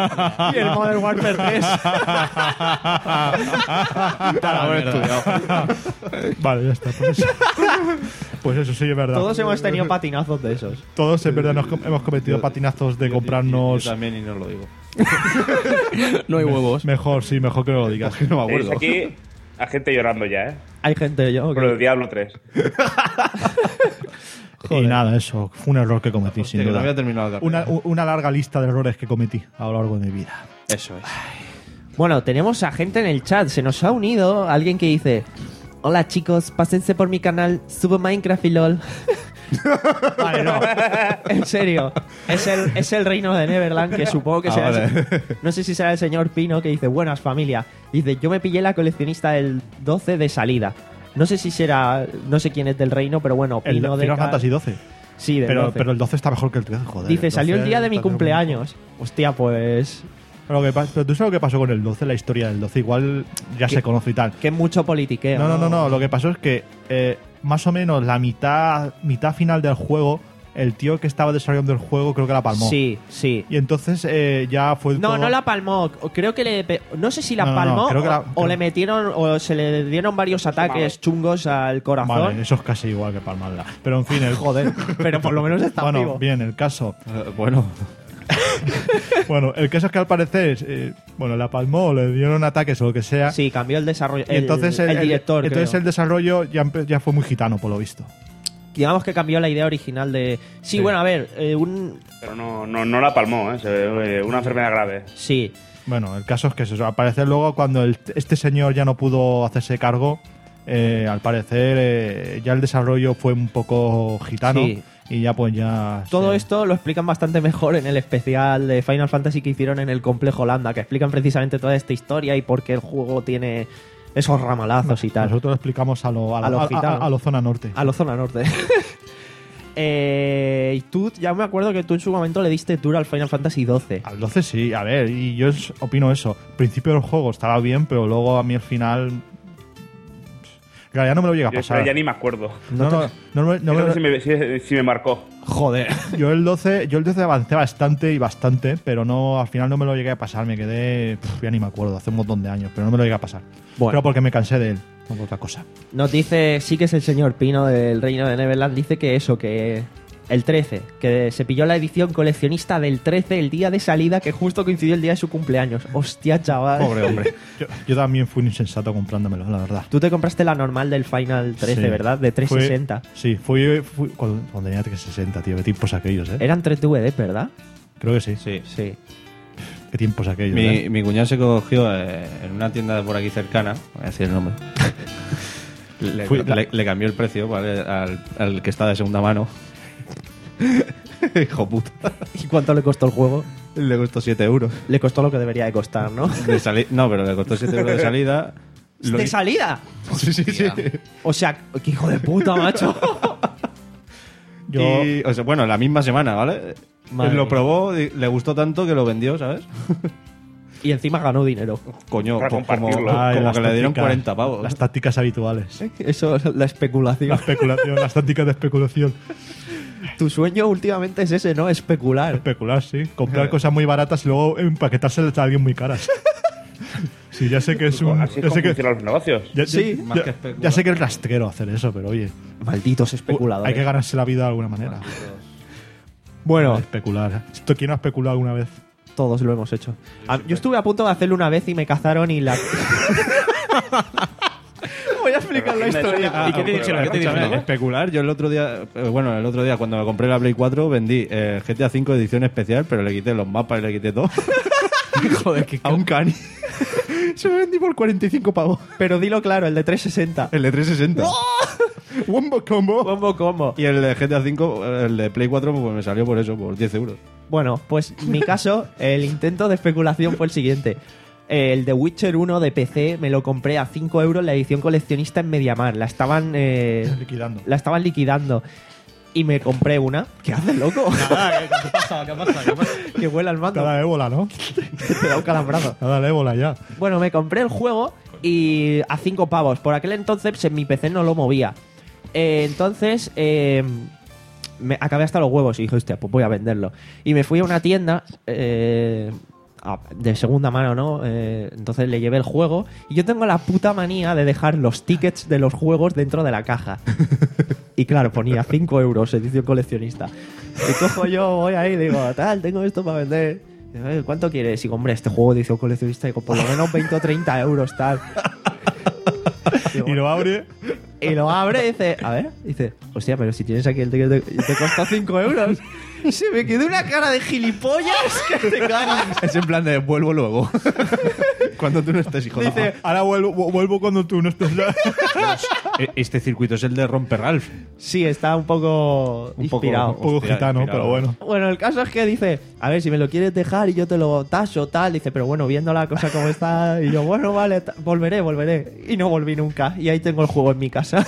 Y el Modern Warfare tres. Vale, ya está. Pues eso, pues eso sí es verdad. Todos hemos tenido patinazos de esos. Todos en verdad nos com- hemos cometido patinazos de comprarnos. Yo también y no lo digo. No hay huevos. Mejor, sí, mejor que no lo digas. No me Tenéis acuerdo. aquí a gente llorando ya, ¿eh? Hay gente yo Por que... el Diablo tres. Y nada, eso fue un error que cometí, Hostia, sin que no duda. había terminado la carrera. Una, u- una larga lista de errores que cometí a lo largo de mi vida. Eso es. Bueno, tenemos a gente en el chat. Se nos ha unido alguien que dice: hola chicos, pásense por mi canal, subo Minecraft y LOL. Vale, no. En serio. Es el, es el reino de Neverland, que supongo que Ah, será... vale. el- no sé si será el señor Pino, que dice: buenas familia. Dice: yo me pillé la coleccionista del doce de salida. No sé si será... No sé quién es del reino, pero bueno, El Pino de... Final Fantasy doce. Sí, del Pero, doce. pero el doce está mejor que el trece, joder. Dice: salió el doce día de mi está cumpleaños. Hostia, pues... Pero, lo que pa- pero tú sabes lo que pasó con el doce, la historia del doce, igual ya ¿Qué? se conoce y tal. Que mucho politiqueo. No, no, no, no. Lo que pasó es que eh, más o menos la mitad, mitad final del juego, el tío que estaba desarrollando el juego creo que la palmó. Sí, sí. Y entonces eh, ya fue No, todo- no la palmó. Creo que le. pe- No sé si la No, no, no, palmó creo que la- o, o creo- le metieron o se le dieron varios ataques chungos al corazón. Vale, eso es casi igual que palmarla. Pero en fin, el Joder, pero por lo menos está bueno, vivo. bien, el caso. Eh, bueno, Bueno, el caso es que al parecer, eh, bueno, la palmó, le dieron ataques o lo que sea. Sí, cambió el desarrollo. Y entonces el, el director. entonces creo. el desarrollo ya, empe- ya fue muy gitano, por lo visto. Digamos que cambió la idea original de. Sí, Sí. bueno, a ver, eh, un. Pero no, no, no la palmó, ¿eh? Se ve, eh, una enfermedad grave. Sí. Bueno, el caso es que eso, al parecer luego cuando el- este señor ya no pudo hacerse cargo, eh, al parecer eh, ya el desarrollo fue un poco gitano Sí. y ya pues ya... Todo se- esto lo explican bastante mejor en el especial de Final Fantasy que hicieron en el Complejo Holanda, que explican precisamente toda esta historia y por qué el juego tiene esos ramalazos y tal. Nosotros lo explicamos a lo, a lo, A los a- a- gitanos. a lo zona norte. A la zona norte. eh, y tú, ya me acuerdo que tú en su momento le diste tour al Final Fantasy doce. Al doce sí, a ver, y yo es- opino eso. Al principio del juego estaba bien, pero luego a mí al final... Claro, ya no me lo llega a Yo eso pasar. ya ni me acuerdo. No, no, no, me- no No me- sé si me, si- si me marcó. Joder. Yo el doce, yo el doce avancé bastante y bastante, pero no, al final no me lo llegué a pasar. Me quedé, pf, ya ni me acuerdo, hace un montón de años, pero no me lo llegué a pasar. Bueno. Pero porque me cansé de él, no por otra cosa. Nos dice, sí que es el señor Pino del Reino de Neverland, dice que eso, que el trece, que se pilló la edición coleccionista del trece el día de salida, que justo coincidió el día de su cumpleaños. Hostia, chaval. Pobre hombre. yo, yo también fui un insensato comprándomelo, la verdad. Tú te compraste la normal del Final trece, Sí. ¿verdad? De trescientos sesenta. Fue- sí, fui, fui cuando, cuando tenía trescientos sesenta, tío. Qué tiempos aquellos, ¿eh? Eran tres D V D, ¿verdad? Creo que sí. Sí. Sí. Qué tiempos aquellos, Mi, ¿eh? mi cuñado se cogió eh, en una tienda de por aquí cercana, voy a decir el nombre. le, Fui- le- le cambió el precio, ¿vale? Al, al que está de segunda mano. Hijo puta. ¿Y cuánto le costó el juego? Le costó siete euros. Le costó lo que debería de costar, ¿no? De sali- no, pero le costó siete euros de salida. Lo ¿De hi- salida? Sí, sí, sí. O sea, qué hijo de puta, macho. Yo, Y, o sea, bueno, la misma semana, ¿vale? Madre lo mía. probó, y le gustó tanto que lo vendió, ¿sabes? Y encima ganó dinero. Coño, Para co- como, compartirlo. Ay, como las que le dieron tácticas- cuarenta pavos. Las tácticas habituales. Eso es la especulación. La especulación, las tácticas de especulación. Tu sueño últimamente es ese, ¿no? Especular. Especular, sí. Comprar cosas muy baratas y luego empaquetárselas a alguien muy caras. Sí, ya sé que es un... Así es Ya como sé que, funcionan los negocios. ya, Sí, ya- más que ya- especular. ya sé que es rastrero hacer eso, pero oye, Malditos uh, especuladores. hay que ganarse la vida de alguna manera. Bueno, Especular. ¿Esto quién ha especulado alguna vez? todos lo hemos hecho. Ah, Yo estuve a punto de hacerlo una vez y me cazaron y la... Voy a explicar la historia. Ah, ¿Y qué te pero, dijeron? ¿Qué te escúchame, dijeron? especular, yo el otro día, eh, bueno, el otro día cuando me compré la Play cuatro vendí eh, G T A cinco edición especial, pero le quité los mapas y le quité todo. Joder, que a un cani. Se me vendí por cuarenta y cinco pavos. Pero dilo claro, el de trescientos sesenta. El de trescientos sesenta. Wombo combo. Combo, combo. Y el de G T A cinco, el de Play cuatro, pues me salió por eso, por diez euros. Bueno, pues en mi caso, el intento de especulación fue el siguiente. El de Witcher uno de P C me lo compré a cinco euros la edición coleccionista en Mediamar. La estaban, eh, Liquidando. la estaban liquidando. Y me compré una. ¿Qué haces, loco? Nada, ¿qué, qué pasa? ¿Qué pasa? ¿Qué pasa? Que huela al mando. Cada ébola, ¿no? Te da un calambrazo. Cada ébola ya. Bueno, me compré el juego y a cinco pavos. Por aquel entonces en mi P C no lo movía. Eh, entonces eh, me acabé hasta los huevos y dije, hostia, pues voy a venderlo. Y me fui a una tienda eh, a- de segunda mano, ¿no? Eh, entonces le llevé el juego y yo tengo la puta manía de dejar los tickets de los juegos dentro de la caja. Y claro, ponía cinco euros, edición coleccionista. Y cojo yo, voy ahí y digo, tal, tengo esto para vender. Y digo, "Eh, ¿cuánto quieres? Y digo, hombre, este juego de edición coleccionista, digo, por lo menos veinte o treinta euros, tal. Digo, Y lo abre. y lo abre y dice, a ver, dice, hostia, pero si tienes aquí el ticket, de- te costó cinco euros. Y se me quedó una cara de gilipollas que te cagas. Es en plan de vuelvo luego. Cuando tú no estés, hijo de Dice, puta. Ahora vuelvo, vuelvo cuando tú no estés. E- Este circuito es el de Romper Ralph. sí, está un poco Un poco- inspirado. Un poco Hostia, gitano, inspirado. pero bueno. Bueno, el caso es que dice, a ver, si me lo quieres dejar y yo te lo tacho, tal. Dice, pero bueno, viendo la cosa como está. Y yo, bueno, vale, ta- volveré, volveré. Y no volví nunca. Y ahí tengo el juego en mi casa.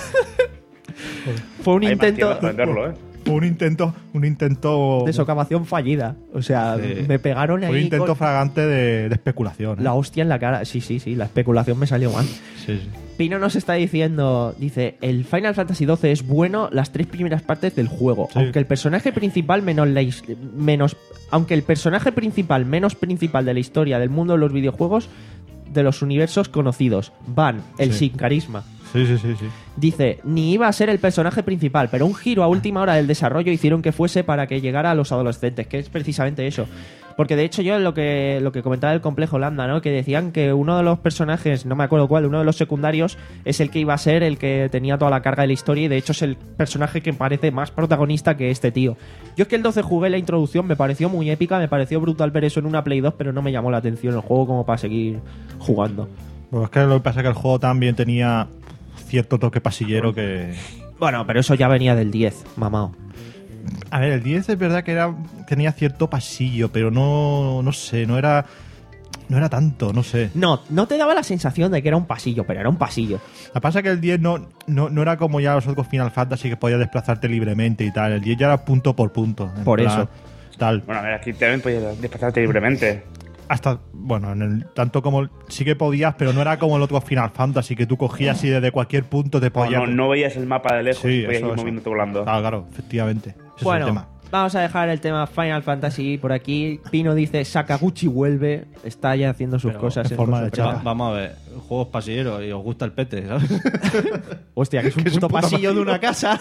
Fue un Hay más intento tiendas para venderlo, ¿eh? Fue un intento, un intento. de socavación fallida. O sea, Sí. me pegaron Fue un ahí intento con fragante de, de especulación. ¿eh? la hostia en la cara. Sí, sí, sí, la especulación me salió mal. Sí, sí. Pino nos está diciendo, dice, el Final Fantasy doce es bueno las tres primeras partes del juego, Sí. aunque el personaje principal menos, la his- menos aunque el personaje principal menos principal de la historia del mundo de los videojuegos de los universos conocidos, Van, el Sí. sin carisma. Sí, sí, sí, sí. Dice, ni iba a ser el personaje principal, pero un giro a última hora del desarrollo hicieron que fuese para que llegara a los adolescentes, que es precisamente eso. Porque de hecho yo lo que, lo que comentaba del complejo Lambda, ¿no? Que decían que uno de los personajes, no me acuerdo cuál, uno de los secundarios es el que iba a ser el que tenía toda la carga de la historia y de hecho es el personaje que parece más protagonista que este tío. Yo es que el doce jugué la introducción, me pareció muy épica, me pareció brutal ver eso en una Play dos, pero no me llamó la atención el juego como para seguir jugando. Pues es que lo que pasa es que el juego también tenía cierto toque pasillero que. Bueno, pero eso ya venía del diez, mamao. A ver, el diez es verdad que era tenía cierto pasillo, pero no, no sé, no era no era tanto, no sé. No, no te daba la sensación de que era un pasillo, pero era un pasillo. Lo que pasa es que el diez no, no, no era como ya los otros Final Fantasy que podías desplazarte libremente y tal. El diez ya era punto por punto. en Por plan, eso. Tal. Bueno, a ver, aquí también podías desplazarte libremente. Hasta, bueno, en el, tanto como sí que podías, pero no era como el otro Final Fantasy que tú cogías y desde cualquier punto te No, podías. no, no veías el mapa de lejos Sí, y podías eso, ir eso. moviéndote volando. Claro, claro, efectivamente. Ese Bueno, es el tema. vamos a dejar el tema Final Fantasy por aquí. Pino dice, Sakaguchi vuelve, está ya haciendo sus Pero cosas. en en forma su de sorpresa. chapa. vamos a ver, juegos pasilleros y os gusta el pete, ¿sabes? Hostia, que es un Que es un puto puto pasillo de pasillo. una casa.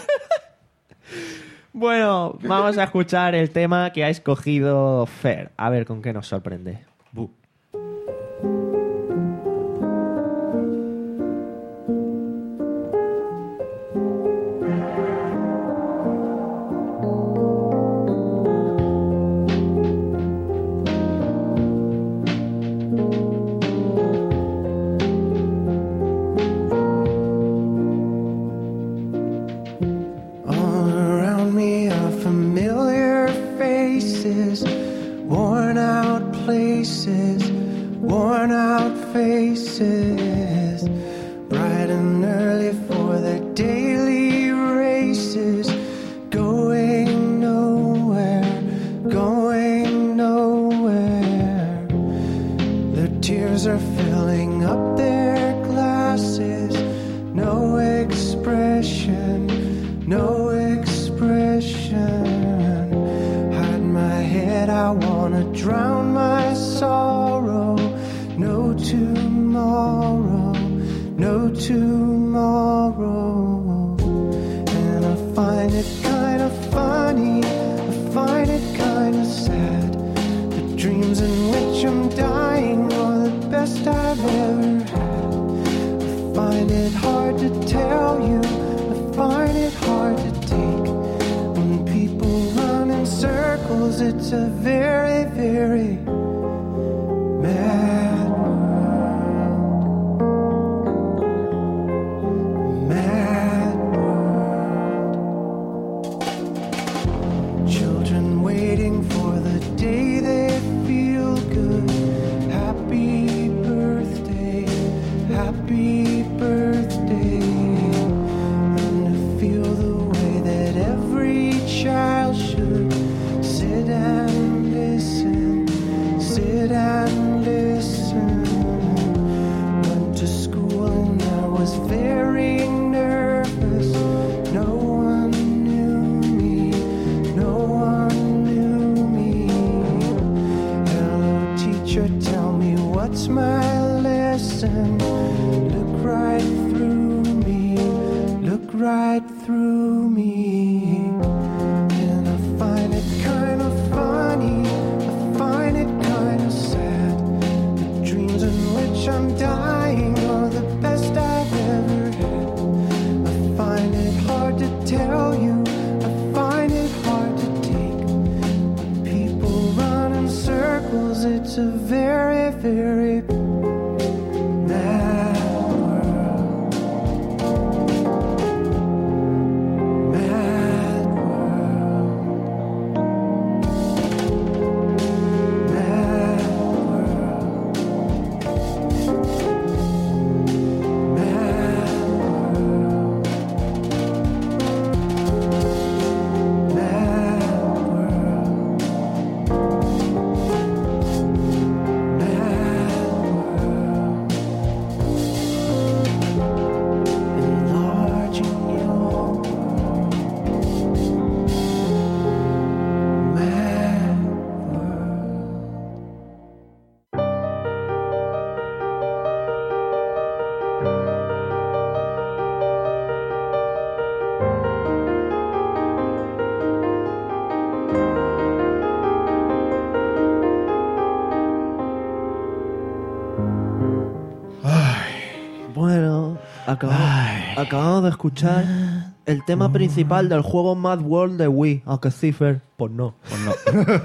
Bueno, vamos a escuchar el tema que ha escogido Fer. A ver con qué nos sorprende. Bu. All around me are familiar faces, worn out places, worn out faces, bright and early for their daily races, going nowhere, going nowhere. Their tears are filling up their glasses, no expression, no expression. Hide my head, I wanna drown my sorrow. No tomorrow, no tomorrow. And I find it kind of funny, I find it kind of sad. The dreams in which I'm dying are the best I've ever had. I find it hard to tell you, I find it hard to take. When people run in circles, it's a very, very mad world. Mad world. Children waiting for the day they feel good. Happy birthday, happy birthday. And to feel the way that every child should sit and listen, sit and listen. Went to school and I was very nervous. No one knew me, no one knew me. Hello teacher, tell me what's my lesson. Look right through me, look right through me. And I find it kind of funny, I find it kind of sad. The dreams in which I'm dying are the best I've ever had. I find it hard to tell you, I find it hard to take. When people run in circles, it's a very, very mad world. Mad world. Mad world. Mad world. Mad world. Mad world. Enlarging your world. Mad world. Bueno, acabamos, acabamos de escuchar el tema principal del juego Mad World de Wii. Aunque sí, Fer, pues no. Pues no.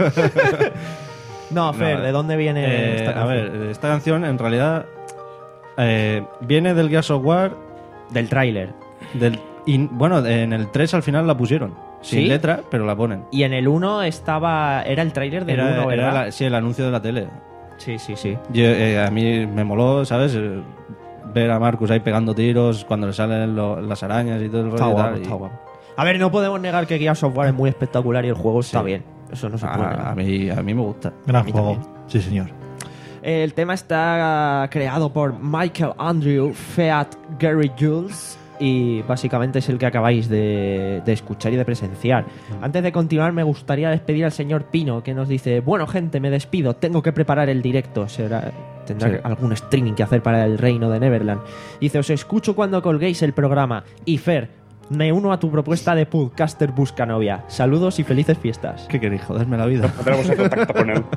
No, Fer, No, ¿de dónde viene Eh, esta a canción? ver, esta canción en realidad eh, viene del Gears of War. Del tráiler. Del, y, bueno, en el tres al final la pusieron. Sin ¿Sí? letra, pero la ponen. Y en el uno estaba... Era el tráiler del Era, uno, era ¿verdad? la- sí, el anuncio de la tele. Sí, sí, sí. Yo, eh, a mí me moló, ¿sabes? Eh, ver a Marcus ahí pegando tiros cuando le salen lo- las arañas y todo el rollo. Está y guapo, tal, y está guapo. A ver, no podemos negar que Gears of War es muy espectacular y el juego está Sí. bien. Eso no se puede negar. a, a mí, a mí me gusta. Gran A mí juego. también. Sí, señor. El tema está creado por Michael Andrew Feat Gary Jules y básicamente es el que acabáis de, de escuchar y de presenciar. Antes de continuar me gustaría despedir al señor Pino que nos dice: bueno gente, me despido, tengo que preparar el directo. Será, tendrá Sí. algún streaming que hacer para el reino de Neverland. Dice: os escucho cuando colguéis el programa. Y Fer, me uno a tu propuesta de podcaster busca novia. Saludos y felices fiestas. ¿Qué queréis? Joderme la vida. Pondremos en contacto con él.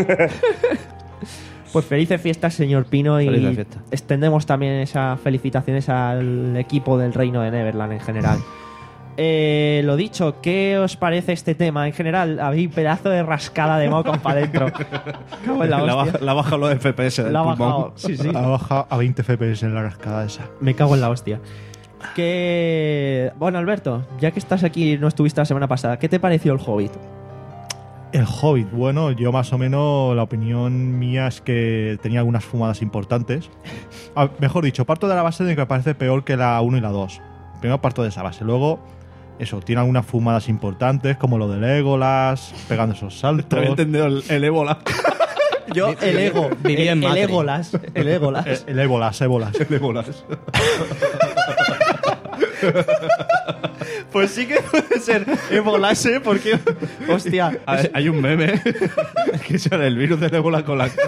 Pues felices fiestas, señor Pino, y Felices fiestas. extendemos también esas felicitaciones al equipo del Reino de Neverland en general. Eh, lo dicho, ¿qué os parece este tema? En general, habéis pedazo de rascada de moco para adentro. Cago en la La hostia. baja, la baja los F P S del La ha pulmón. bajado, sí, sí. Ha bajado a veinte F P S en la rascada esa. Me cago en la hostia. Que... Bueno, Alberto, ya que estás aquí y no estuviste la semana pasada, ¿qué te pareció el Hobbit? El Hobbit, bueno, yo más o menos la opinión mía es que tenía algunas fumadas importantes. Ah, mejor dicho, parto de la base de que me parece peor que la uno y la dos. Primero parto de esa base. Luego, eso, tiene algunas fumadas importantes, como lo de Legolas, pegando esos saltos. Te había entendido el, el ébola. Yo, el ego. Viví el, en el Madrid. Égolas. El Égolas. El, el ébolas, ébolas. El ébolas. Pues sí que puede ser Ébolase, porque... Hostia. Hay, hay un meme que sale el virus del ébola con la...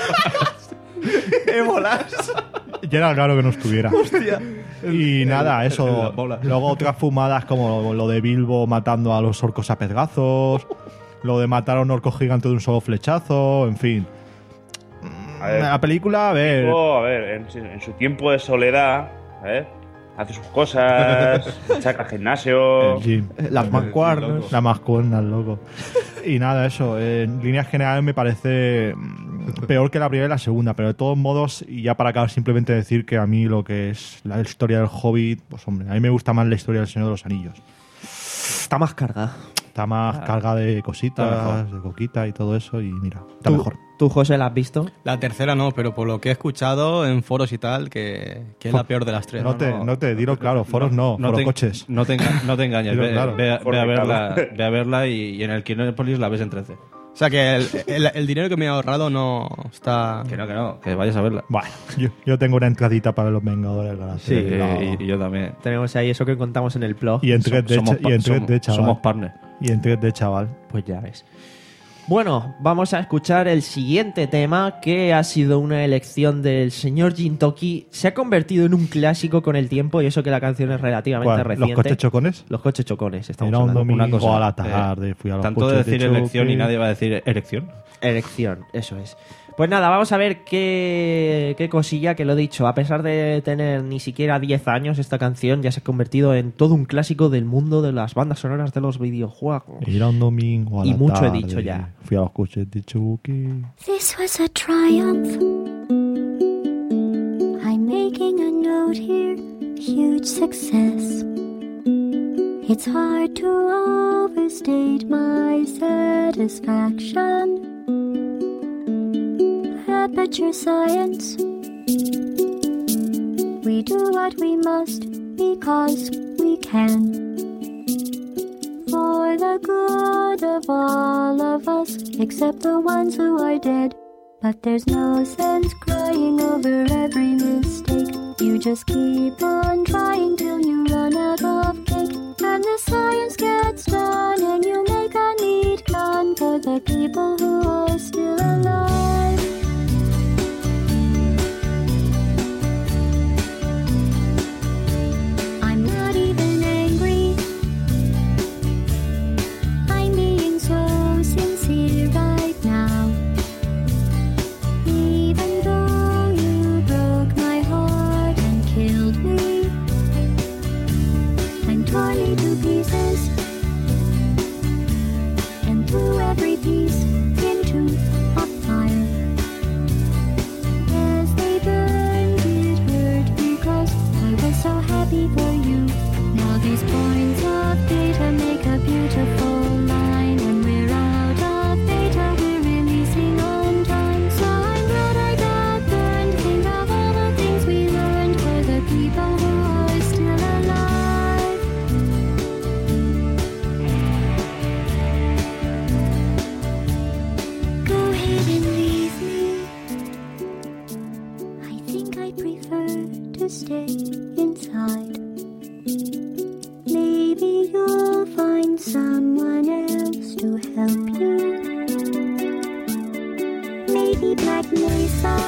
Ébolas. Ya era raro que no estuviera. Hostia. Y el- nada, el- eso. las bolas. Luego otras fumadas como lo de Bilbo matando a los orcos a pezgazos. Lo de matar a un orco gigante de un solo flechazo. En fin. A ver, La película, a ver. tipo, a ver, en, su- en su tiempo de soledad, ¿eh? Hace sus cosas, saca al gimnasio. En fin. Las mancuernas. La más cuernas, loco. Y nada, eso. En líneas generales me parece mm, peor que la primera y la segunda. Pero de todos modos, y ya para acabar, simplemente decir que a mí lo que es la historia del Hobbit, pues hombre, a mí me gusta más la historia del Señor de los Anillos. Está más cargada. Está más carga de Está cositas, mejor. de coquita y todo eso. Y mira, está ¿Tú, mejor. ¿Tú, José, la has visto? La tercera no, pero por lo que he escuchado en foros y tal, que, que es la peor de las tres. No te, no te, dilo claro, foros no, No foros te, coches. no te, enga- no te engañes. Dilo Ve, claro. ve a- ve a Fornicado. verla, ve a verla y, y en el Kinépolis la ves en trece. O sea que el, el- el dinero que me he ahorrado no está... Que no, que no, que vayas a verla. Bueno, yo, yo tengo una entradita para los Vengadores. gracias. Sí, Eh, No. y, y yo también. Tenemos ahí eso que contamos en el blog. Y en tres D, Somos cha- pa- y en tres D, somos- chaval. somos partners. Y en tres D, chaval. Pues ya ves. Bueno, vamos a escuchar el siguiente tema que ha sido una elección del señor Jintoki. Se ha convertido en un clásico con el tiempo y eso que la canción es relativamente ¿Cuál? reciente. ¿Los coches chocones? Los coches chocones. Estamos Era un hablando. domingo Una cosa, a la tarde, fui a los Tanto de coches decir choque. elección y nadie va a decir erección. Erección, eso es. Pues nada, vamos a ver qué, qué cosilla que lo he dicho. A pesar de tener ni siquiera diez años, esta canción ya se ha convertido en todo un clásico del mundo de las bandas sonoras de los videojuegos. Era un domingo a la Y mucho he tarde, dicho ya. Fui a los coches de choque. This was a triumph. I'm making a note here, huge success. It's hard to overstate my satisfaction. Aperture science. We do what we must because we can. For the good of all of us, except the ones who are dead. But there's no sense crying over every mistake. You just keep on trying till you run out of cake. And the science gets done and you make a neat gun for the people who are still alive. I'm not even angry. I'm being so sincere right now. Even though you broke my heart and killed me and tore me to pieces and threw every piece into a fire. As they burned, it hurt because I was so happy for you. Now these points of data make a beautiful line. When we're out of data, we're releasing on time. So I inside. Maybe you'll find someone else to help you. Maybe Black Mesa.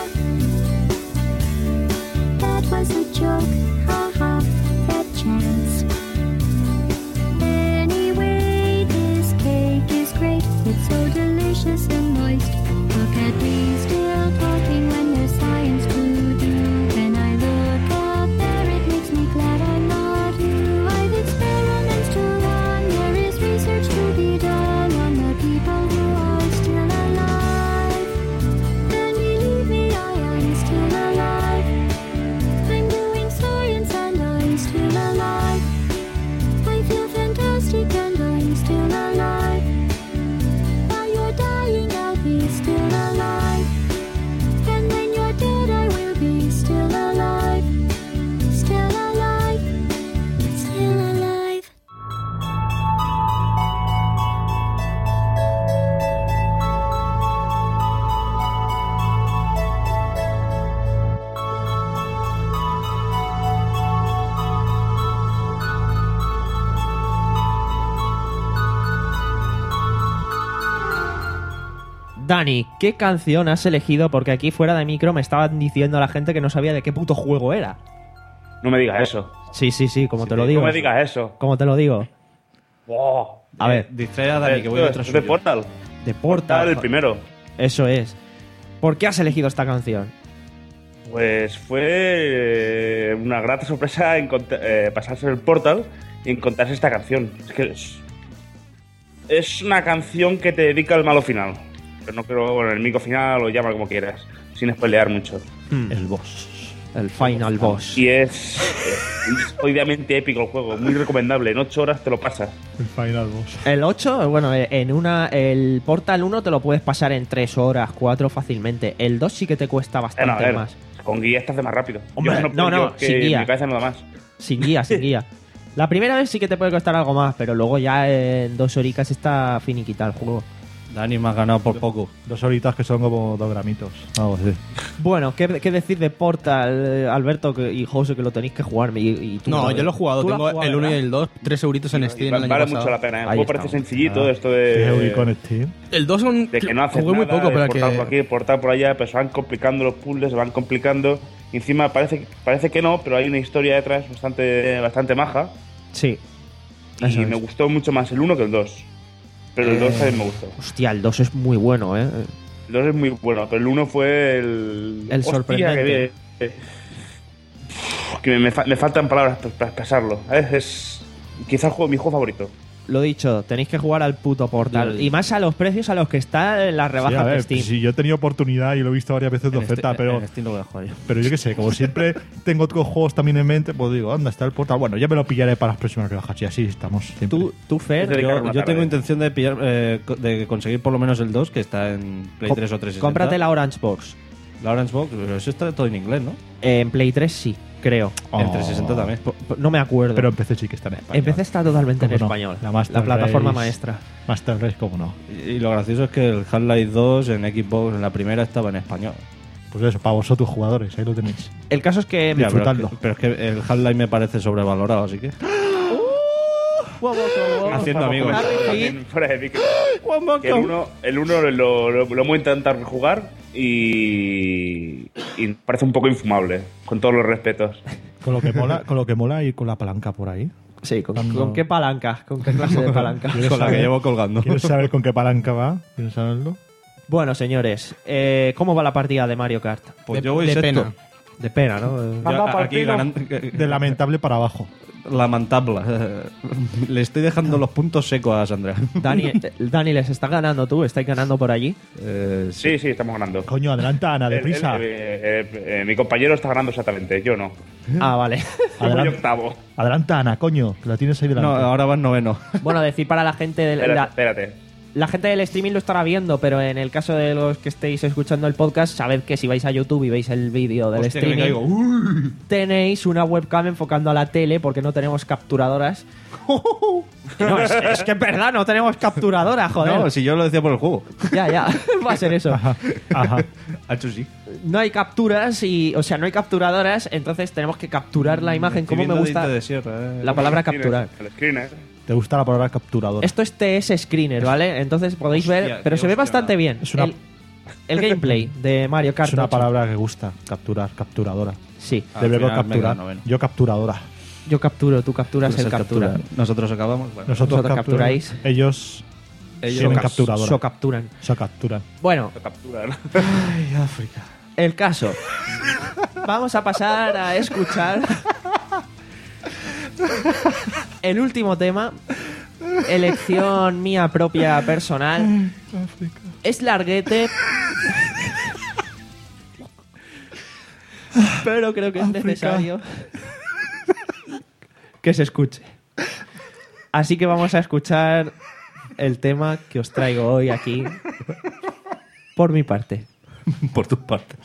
That was a joke, haha, that chance. Anyway, this cake is great. It's so delicious and moist. Look at me still talking when there's science to do. When I look up there, it makes me glad I'm not you. I've experiments to run. There is research to be done on the people who are still alive. And believe me, I am still alive. I'm doing science and I'm still alive. I feel fantastic and I'm still alive. While you're dying, I'll be still alive. And when you're dead, I will be still alive. Still alive. Still alive. Dani, ¿qué canción has elegido? Porque aquí fuera de micro me estaban diciendo a la gente que no sabía de qué puto juego era. No me digas eso. Sí, sí, sí, como te lo digo. No me digas eso. Como te lo digo. Wow. A ver, Distrae a Dani, que voy Esto detrás es de suyo. Portal. de Portal. Portal, el primero. Eso es. ¿Por qué has elegido esta canción? Pues fue eh, una grata sorpresa encont- eh, pasarse el Portal y encontrarse esta canción. Es que es, es una canción que te dedica al malo final. Pero no creo, bueno, el mico final o llama como quieras, sin spoilear mucho. El boss. El Final Boss. Y es, es jodidamente épico el juego, muy recomendable. En ocho horas te lo pasas. El final boss. El ocho, bueno, en una el Portal uno te lo puedes pasar en tres horas, cuatro fácilmente. El dos sí que te cuesta bastante Bueno, a ver, más. con guía estás de más rápido. Hombre, Yo no, no, yo que sin guía. Mi cabeza no da más. Sin guía, sin guía. La primera vez sí que te puede costar algo más, pero luego ya en dos horicas está finiquita el juego. Dani me has ganado por poco. Dos horitas que son como dos gramitos. Vamos a decir. Bueno, ¿qué, qué decir de Portal, eh, Alberto que- y José, que lo tenéis que jugar? Y, y tú No, yo lo he jugado. Tú lo has Tengo jugado, el uno y ¿verdad? el dos, tres euritos en Steam el año Vale pasado. mucho la pena. El Ahí juego parece estamos. sencillito, Ah, esto ¿Qué de... Euri con Steam? El dos son, de que no haces jugué muy nada, poco, pero de portar por que... aquí, portar por allá, pero se van complicando los puzzles, se van complicando. Y encima parece, parece que no, pero hay una historia detrás bastante, bastante maja. Sí. Y Eso me es. gustó mucho más el uno que el dos. Pero el dos también me gustó. Hostia, el dos es muy bueno, ¿eh? El dos es muy bueno, pero el uno fue el... El Hostia, sorprendente. Que, eh, que me, me fa- me faltan palabras para, para expresarlo. ¿eh? Es quizás el juego, mi juego favorito. Lo dicho, tenéis que jugar al puto Portal. Yo- Y más a los precios a los que está en las Sí, rebajas a ver, de Steam. si yo he tenido oportunidad y lo he visto varias veces de En oferta, este- pero, en Steam lo voy a jugar yo. pero yo qué sé, como siempre tengo otros juegos también en mente, pues digo, anda, está el Portal. Bueno, ya me lo pillaré para las próximas rebajas y así estamos siempre. Tú, tú Fer, Yo te- Yo, dedicar una yo tarde. tengo intención de pillar eh, co- de conseguir por lo menos el dos, que está en Play com- tres o tres sesenta. cómprate la Orange Box. La Orange Box, pero eso está todo en inglés, ¿no? En Play tres sí, creo. Oh. En trescientos sesenta también. P- p- No me acuerdo. Pero en P C sí que está en español. En P C está totalmente en ¿Cómo no? español. La Master plataforma Race. maestra. Master Race, cómo no. Y, y lo gracioso es que el Half-Life dos en Xbox, en la primera, estaba en español. Pues eso, para vosotros jugadores, ahí lo tenéis. El caso es que... Ya, pero, es Disfrutadlo. que, pero es que el Half-Life me parece sobrevalorado, así que... Haciendo amigos. También fuera de micro. Que el uno, el uno lo, lo, lo hemos intentado jugar y, y parece un poco infumable, con todos los respetos. Con lo que mola, con lo que mola ir con la palanca por ahí. Sí, ¿con, Cuando- ¿con qué palanca? ¿Con qué clase de palanca? ¿Quieres Con la que saber- llevo colgando. ¿Quieres saber con qué palanca va? ¿Quieres saberlo? Bueno, señores, eh, ¿cómo va la partida de Mario Kart? Pues De- yo voy de sexto. pena. De pena, ¿no? Eh, Yo a- aquí ganando... De lamentable para abajo. Lamentable. Le estoy dejando los puntos secos a Sandra. Dani, eh, Dani, ¿les está ganando tú? ¿Estáis ganando por allí? Eh, sí. Sí, sí, estamos ganando. Coño, adelanta, Ana, El- deprisa. el- eh, eh, eh, mi compañero está ganando exactamente, yo no. Ah, vale. Yo voy Adelante, octavo. adelanta, Ana, coño, que la tienes ahí delante. No, ahora va en noveno. Bueno, decir para la gente de Espérate, la, espérate. la gente del streaming lo estará viendo, pero en el caso de los que estéis escuchando el podcast, sabed que si vais a YouTube y veis el vídeo del Hostia, que me streaming, caigo. Uy. tenéis una webcam enfocando a la tele porque no tenemos capturadoras. No, es, es que es verdad, no tenemos capturadoras, joder. No, si yo lo decía por el juego. Ya, ya, va a ser eso. Ajá. Ha hecho sí. No hay capturas y, o sea, no hay capturadoras, entonces tenemos que capturar la imagen. Estoy Como me viendo gusta Diente de Sierra, eh. la palabra capturar. El screener. ¿Te gusta la palabra capturador? Esto es T S Screener, ¿vale? Entonces podéis Hostia, ver, pero tío, se ve hostia. bastante bien. Es una- El, el gameplay de Mario Kart Es una ocho. palabra que gusta. Capturar, capturadora. Sí, Al De verbo final me capturar. gano, bueno. Yo capturadora. yo capturo, tú capturas Pues el captura. Nosotros acabamos. Bueno. Nosotros, Vosotros capturamos. capturáis. Ellos, Ellos tienen cap- capturadora. So capturan. Se capturan. Bueno, Lo capturan. Ay, África. el caso. Vamos a pasar a escuchar el último tema. Elección mía propia personal. Es larguete. Pero creo que es África. necesario que se escuche. Así que vamos a escuchar el tema que os traigo hoy aquí. Por mi parte. Por tus partes.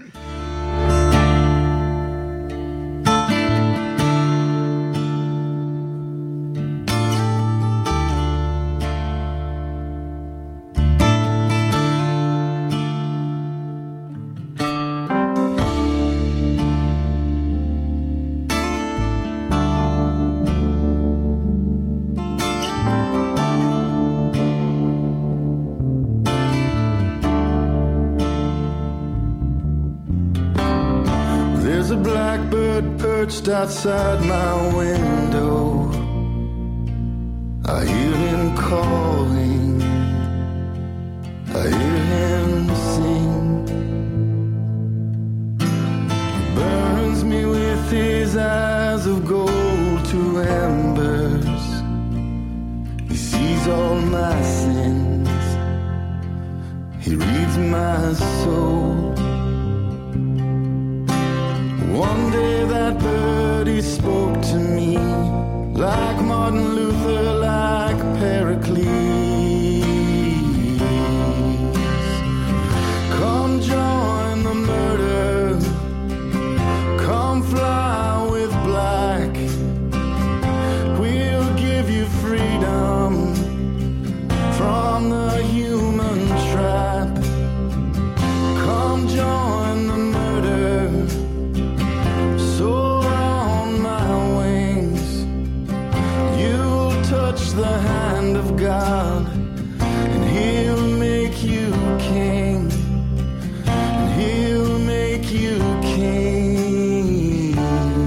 There's a blackbird perched outside my window. I hear him calling. I hear him sing. He burns me with his eyes of gold to embers. He sees all my sins. He reads my soul. One day that birdie spoke to me like Martin Luther, like Pericles. Come join the murder, come fly with black. We'll give you freedom from the human trap. Come join the murder. Soar on my wings. You'll touch the hand of God, and He'll make you king. And He'll make you king.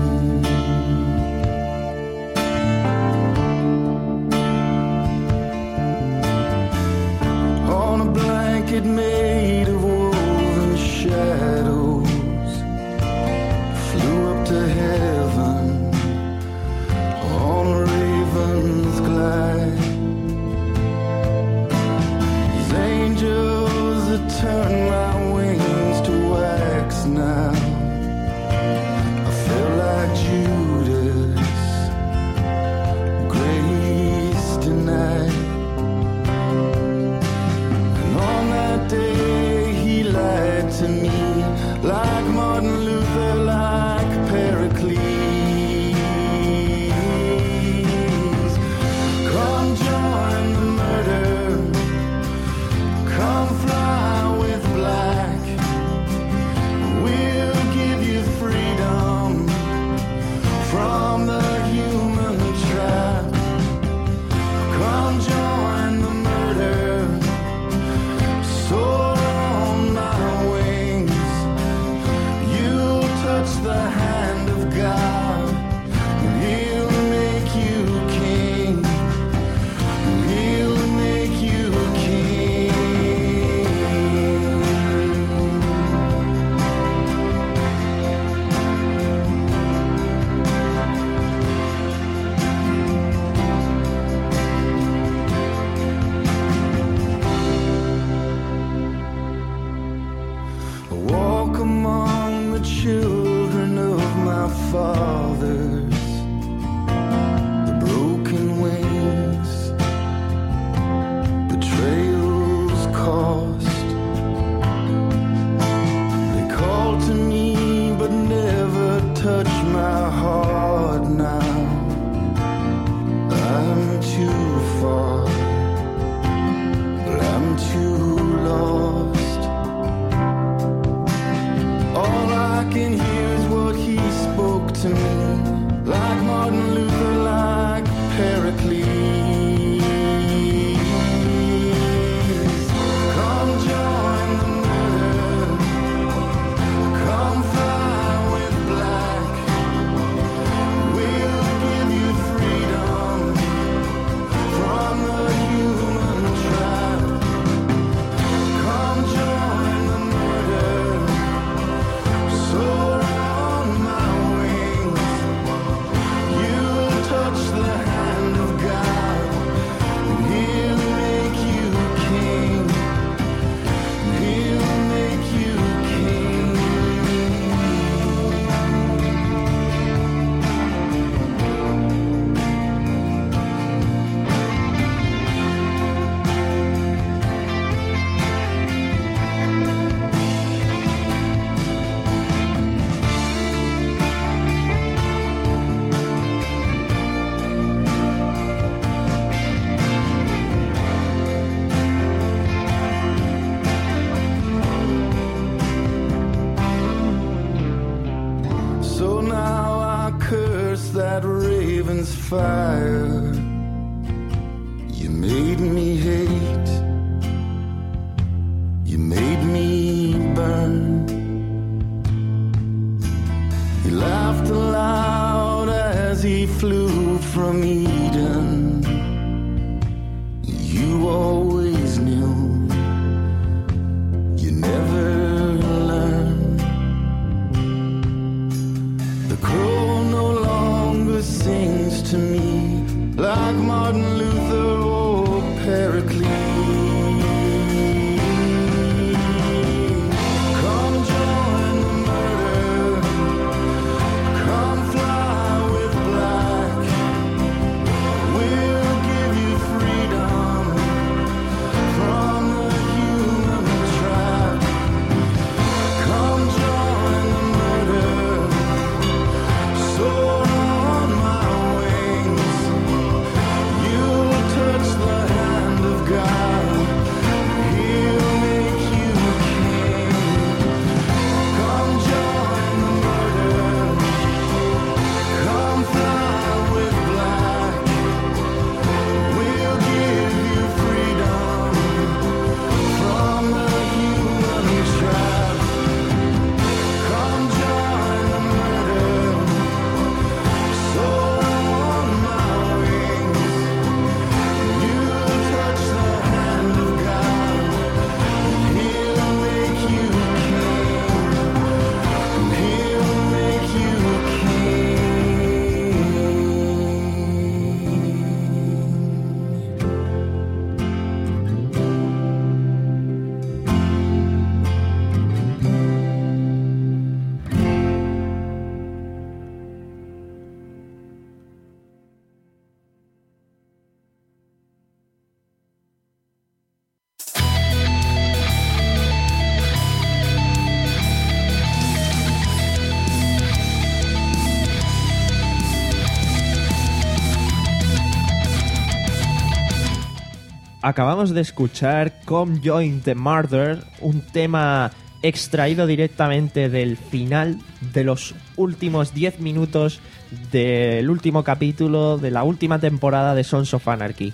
On a blanket made of woven shadows, flew up to heaven on a raven's glide. raven's fire. You made me hate. You made me burn. He laughed aloud as he flew from Eden. You always knew. You never learned. The crow no longer sings to me like Martin Luther or Pericles. Come join the murder. Come fly with black. We'll give you freedom from the human trap. Come join the murder. Soar on my wings. You'll touch the hand of God. He'll make you king. Come join the murder. Come fly with black. We'll give you freedom from the human trap. Come join the murder. Soar on my wings. You'll touch the hand of God. He'll make you king. He'll make you king. Acabamos de escuchar Come Join the Murder, un tema extraído directamente del final de los últimos diez minutos del último capítulo de la última temporada de Sons of Anarchy.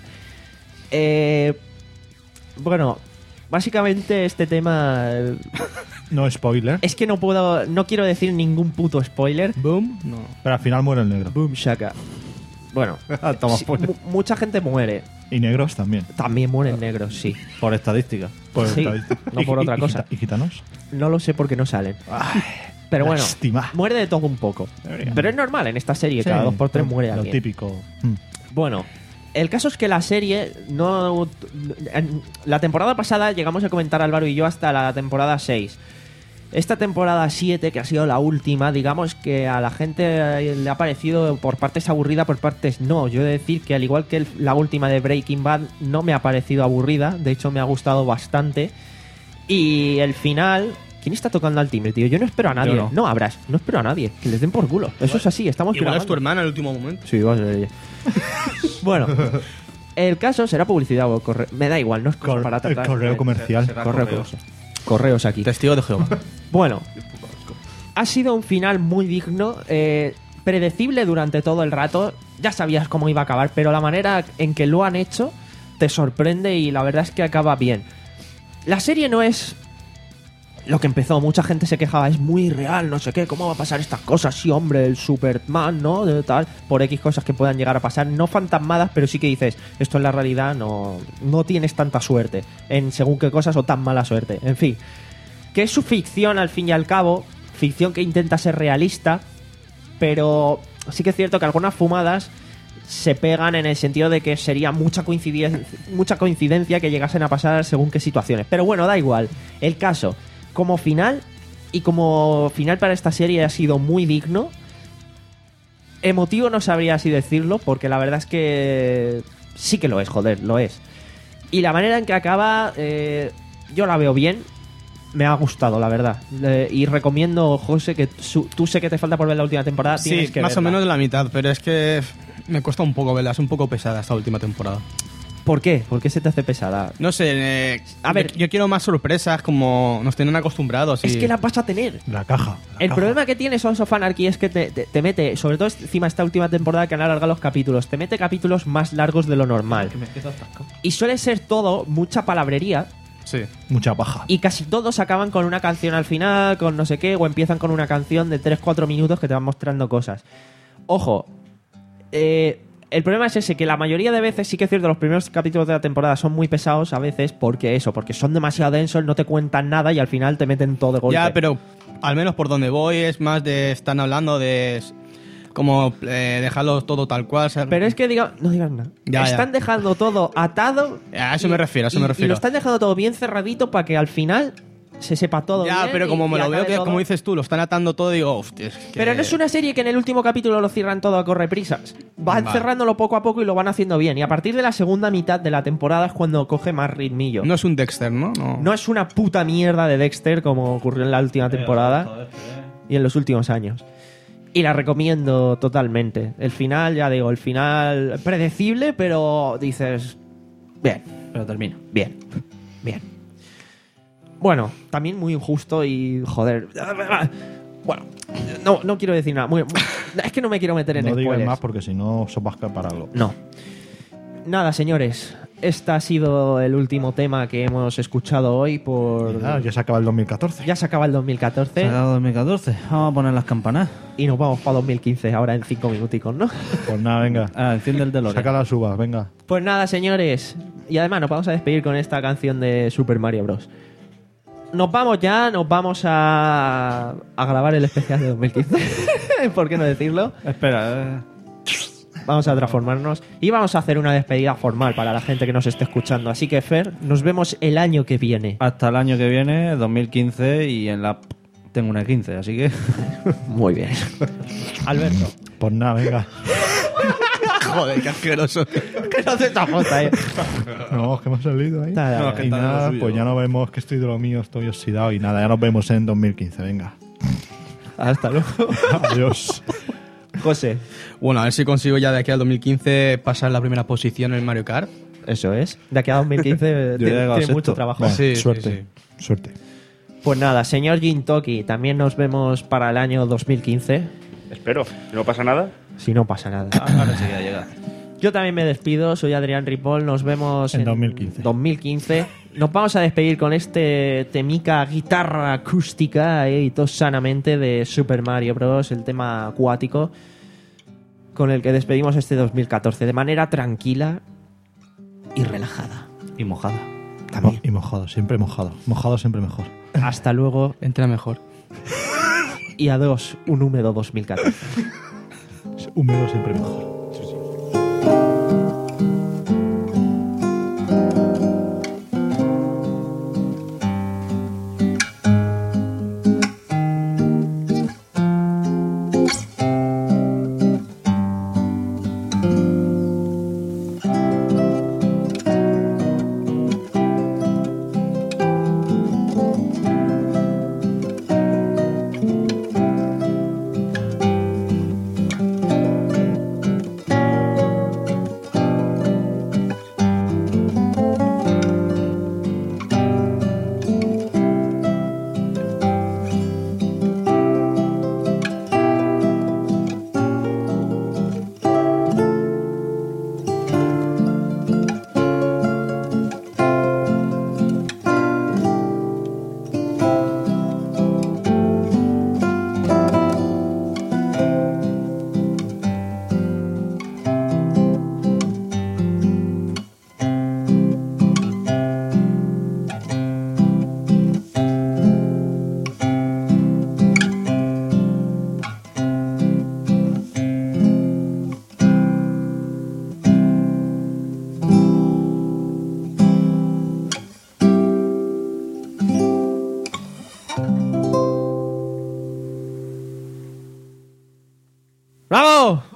Eh, bueno, básicamente este tema... No spoiler. Es que no puedo, no quiero decir ningún puto spoiler. Boom, no. Pero al final muere el negro. Boom shaka. Bueno, Toma, sí, pues. mu- mucha gente muere. Y negros también. También mueren negros, sí. Por estadística. Por Sí, estadística. no por Y- otra y- y cosa. gita- ¿Y gitanos? No lo sé porque no salen. Pero bueno, lástima. muere de todo un poco. Debería. Pero es normal en esta serie, cada Sí, dos por tres lo- muere Lo alguien. típico. Mm. Bueno, el caso es que la serie no... en la temporada pasada llegamos a comentar Álvaro y yo hasta la temporada seis. Esta temporada siete, que ha sido la última, digamos que a la gente le ha parecido por partes aburrida, por partes no. Yo he de decir que al igual que el- la última de Breaking Bad, no me ha parecido aburrida. De hecho, me ha gustado bastante. Y el final... ¿Quién está tocando al timbre, tío? Yo no espero a nadie. Yo no. No abras, no espero a nadie. Que les den por culo. Eso es así, estamos Igual es grabando. tu hermana en el último momento. Sí, va a ser ella. Bueno, el caso será publicidad o correo. Me da igual, no es cosa Cor- para el tratar. correo comercial. será Correo correos. comercial. Correos aquí. Testigo de Jehová. Bueno, ha sido un final muy digno, eh, predecible durante todo el rato. Ya sabías cómo iba a acabar, pero la manera en que lo han hecho te sorprende y la verdad es que acaba bien. La serie no es lo que empezó, mucha gente se quejaba, es muy real, no sé qué, ¿cómo va a pasar estas cosas? Sí, hombre, el Superman, ¿no? De tal, por X cosas que puedan llegar a pasar, no fantasmadas, pero sí que dices, esto en la realidad no, no tienes tanta suerte, en según qué cosas o tan mala suerte, en fin. Que es su ficción al fin y al cabo, ficción que intenta ser realista, pero sí que es cierto que algunas fumadas se pegan en el sentido de que sería mucha coincidencia, mucha coincidencia que llegasen a pasar según qué situaciones. Pero bueno, da igual. El caso, como final, y como final para esta serie ha sido muy digno. Emotivo no sabría así decirlo, porque la verdad es que sí que lo es, joder, lo es. Y la manera en que acaba, eh, yo la veo bien. Me ha gustado, la verdad. Eh, y recomiendo, José, que su- tú sé que te falta por ver la última temporada. tienes Sí, que más o verla. menos de la mitad, pero es que me cuesta un poco verla, es un poco pesada esta última temporada. ¿Por qué? ¿Por qué se te hace pesada? No sé, eh, A ver. yo, yo quiero más sorpresas como nos tienen acostumbrados. y- Es que la vas a tener. La caja. la El caja. problema que tiene Sons of Anarchy es que te, te- te mete, sobre todo encima esta última temporada que han alargado los capítulos, te mete capítulos más largos de lo normal. Y suele ser todo mucha palabrería Sí. Mucha paja. y casi todos acaban con una canción al final, con no sé qué, o empiezan con una canción de tres cuatro minutos que te van mostrando cosas. Ojo, eh, el problema es ese, que la mayoría de veces sí que es cierto, los primeros capítulos de la temporada son muy pesados a veces, porque eso, porque son demasiado densos, no te cuentan nada y al final te meten todo de golpe. Ya, pero al menos por donde voy es más de... Están hablando de... Como eh, dejarlo todo tal cual. o sea, Pero es que diga, no digas nada. Ya, ya. Están dejando todo atado. A eso y- me refiero, a eso y- me Y refiero. lo están dejando todo bien cerradito para que al final se sepa todo Ya, bien pero y- como me y lo veo acabe que, todo. como dices tú, lo están atando todo, digo, hostia, es que... Pero no es una serie que en el último capítulo lo cierran todo a correprisas. Van Vale. cerrándolo poco a poco y lo van haciendo bien. Y a partir de la segunda mitad de la temporada es cuando coge más ritmillo. No es un Dexter, ¿no? No. No es una puta mierda de Dexter como ocurrió en la última temporada y en los últimos años. Y la recomiendo totalmente. El final, ya digo, el final predecible, pero dices... Bien, Pero termina. bien, bien. Bueno, también muy injusto y... Joder... Bueno, no, no quiero decir nada. Muy- muy- es que no me quiero meter en No digas spoilers. más porque si no os vas a escapar algo. No. Nada, señores. Este ha sido el último tema que hemos escuchado hoy por... Ah, ya se acaba el dos mil catorce. Ya se acaba el dos mil Se ha catorce dado dos mil catorce. Vamos a poner las campanas. y nos vamos para dos mil quince ahora en cinco minuticos, ¿no? Pues nada, venga. Ah, enciende el DeLorean. Saca las uvas, venga. Pues nada, señores. Y además nos vamos a despedir con esta canción de Super Mario Bros. Nos vamos ya, nos vamos a, a grabar el especial de dos mil quince. ¿Por qué no decirlo? Espera, eh. Vamos a transformarnos y vamos a hacer una despedida formal para la gente que nos esté escuchando. Así que, Fer, nos vemos el año que viene. Hasta el año que viene, dos mil quince, y en la... Tengo una quince, así que... Muy bien. Alberto. Pues nada, venga. Joder, qué asqueroso. Que no hace esta foto, eh. No, es que hemos salido ahí. Nada, No, es que Y está de lo nada, suyo. pues ya nos vemos, que estoy de lo mío, estoy oxidado y nada, ya nos vemos en dos mil quince, venga. Hasta luego. Adiós. José. Bueno, a ver si consigo ya de aquí al dos mil quince pasar la primera posición en el Mario Kart. Eso es. De aquí a dos mil quince Yo tiene, he llegado tiene sexto. mucho trabajo. Venga, Sí, sí, suerte, suerte. Pues nada, señor Gintoki, también nos vemos para el año dos mil quince, Espero. Si no pasa nada. si no pasa nada. Ahora sí que ya llega. Yo también me despido, soy Adrián Ripoll, nos vemos En dos mil quince. dos mil quince. Nos vamos a despedir con este temica guitarra acústica eh, y todo sanamente de Super Mario Bros., el tema acuático, con el que despedimos este dos mil catorce de manera tranquila y relajada. Y mojada. También. Y mojado, siempre mojado. Mojado siempre mejor. Hasta luego Entra mejor. y adiós, un húmedo dos mil catorce. Húmedo siempre mejor. ¡Bravo!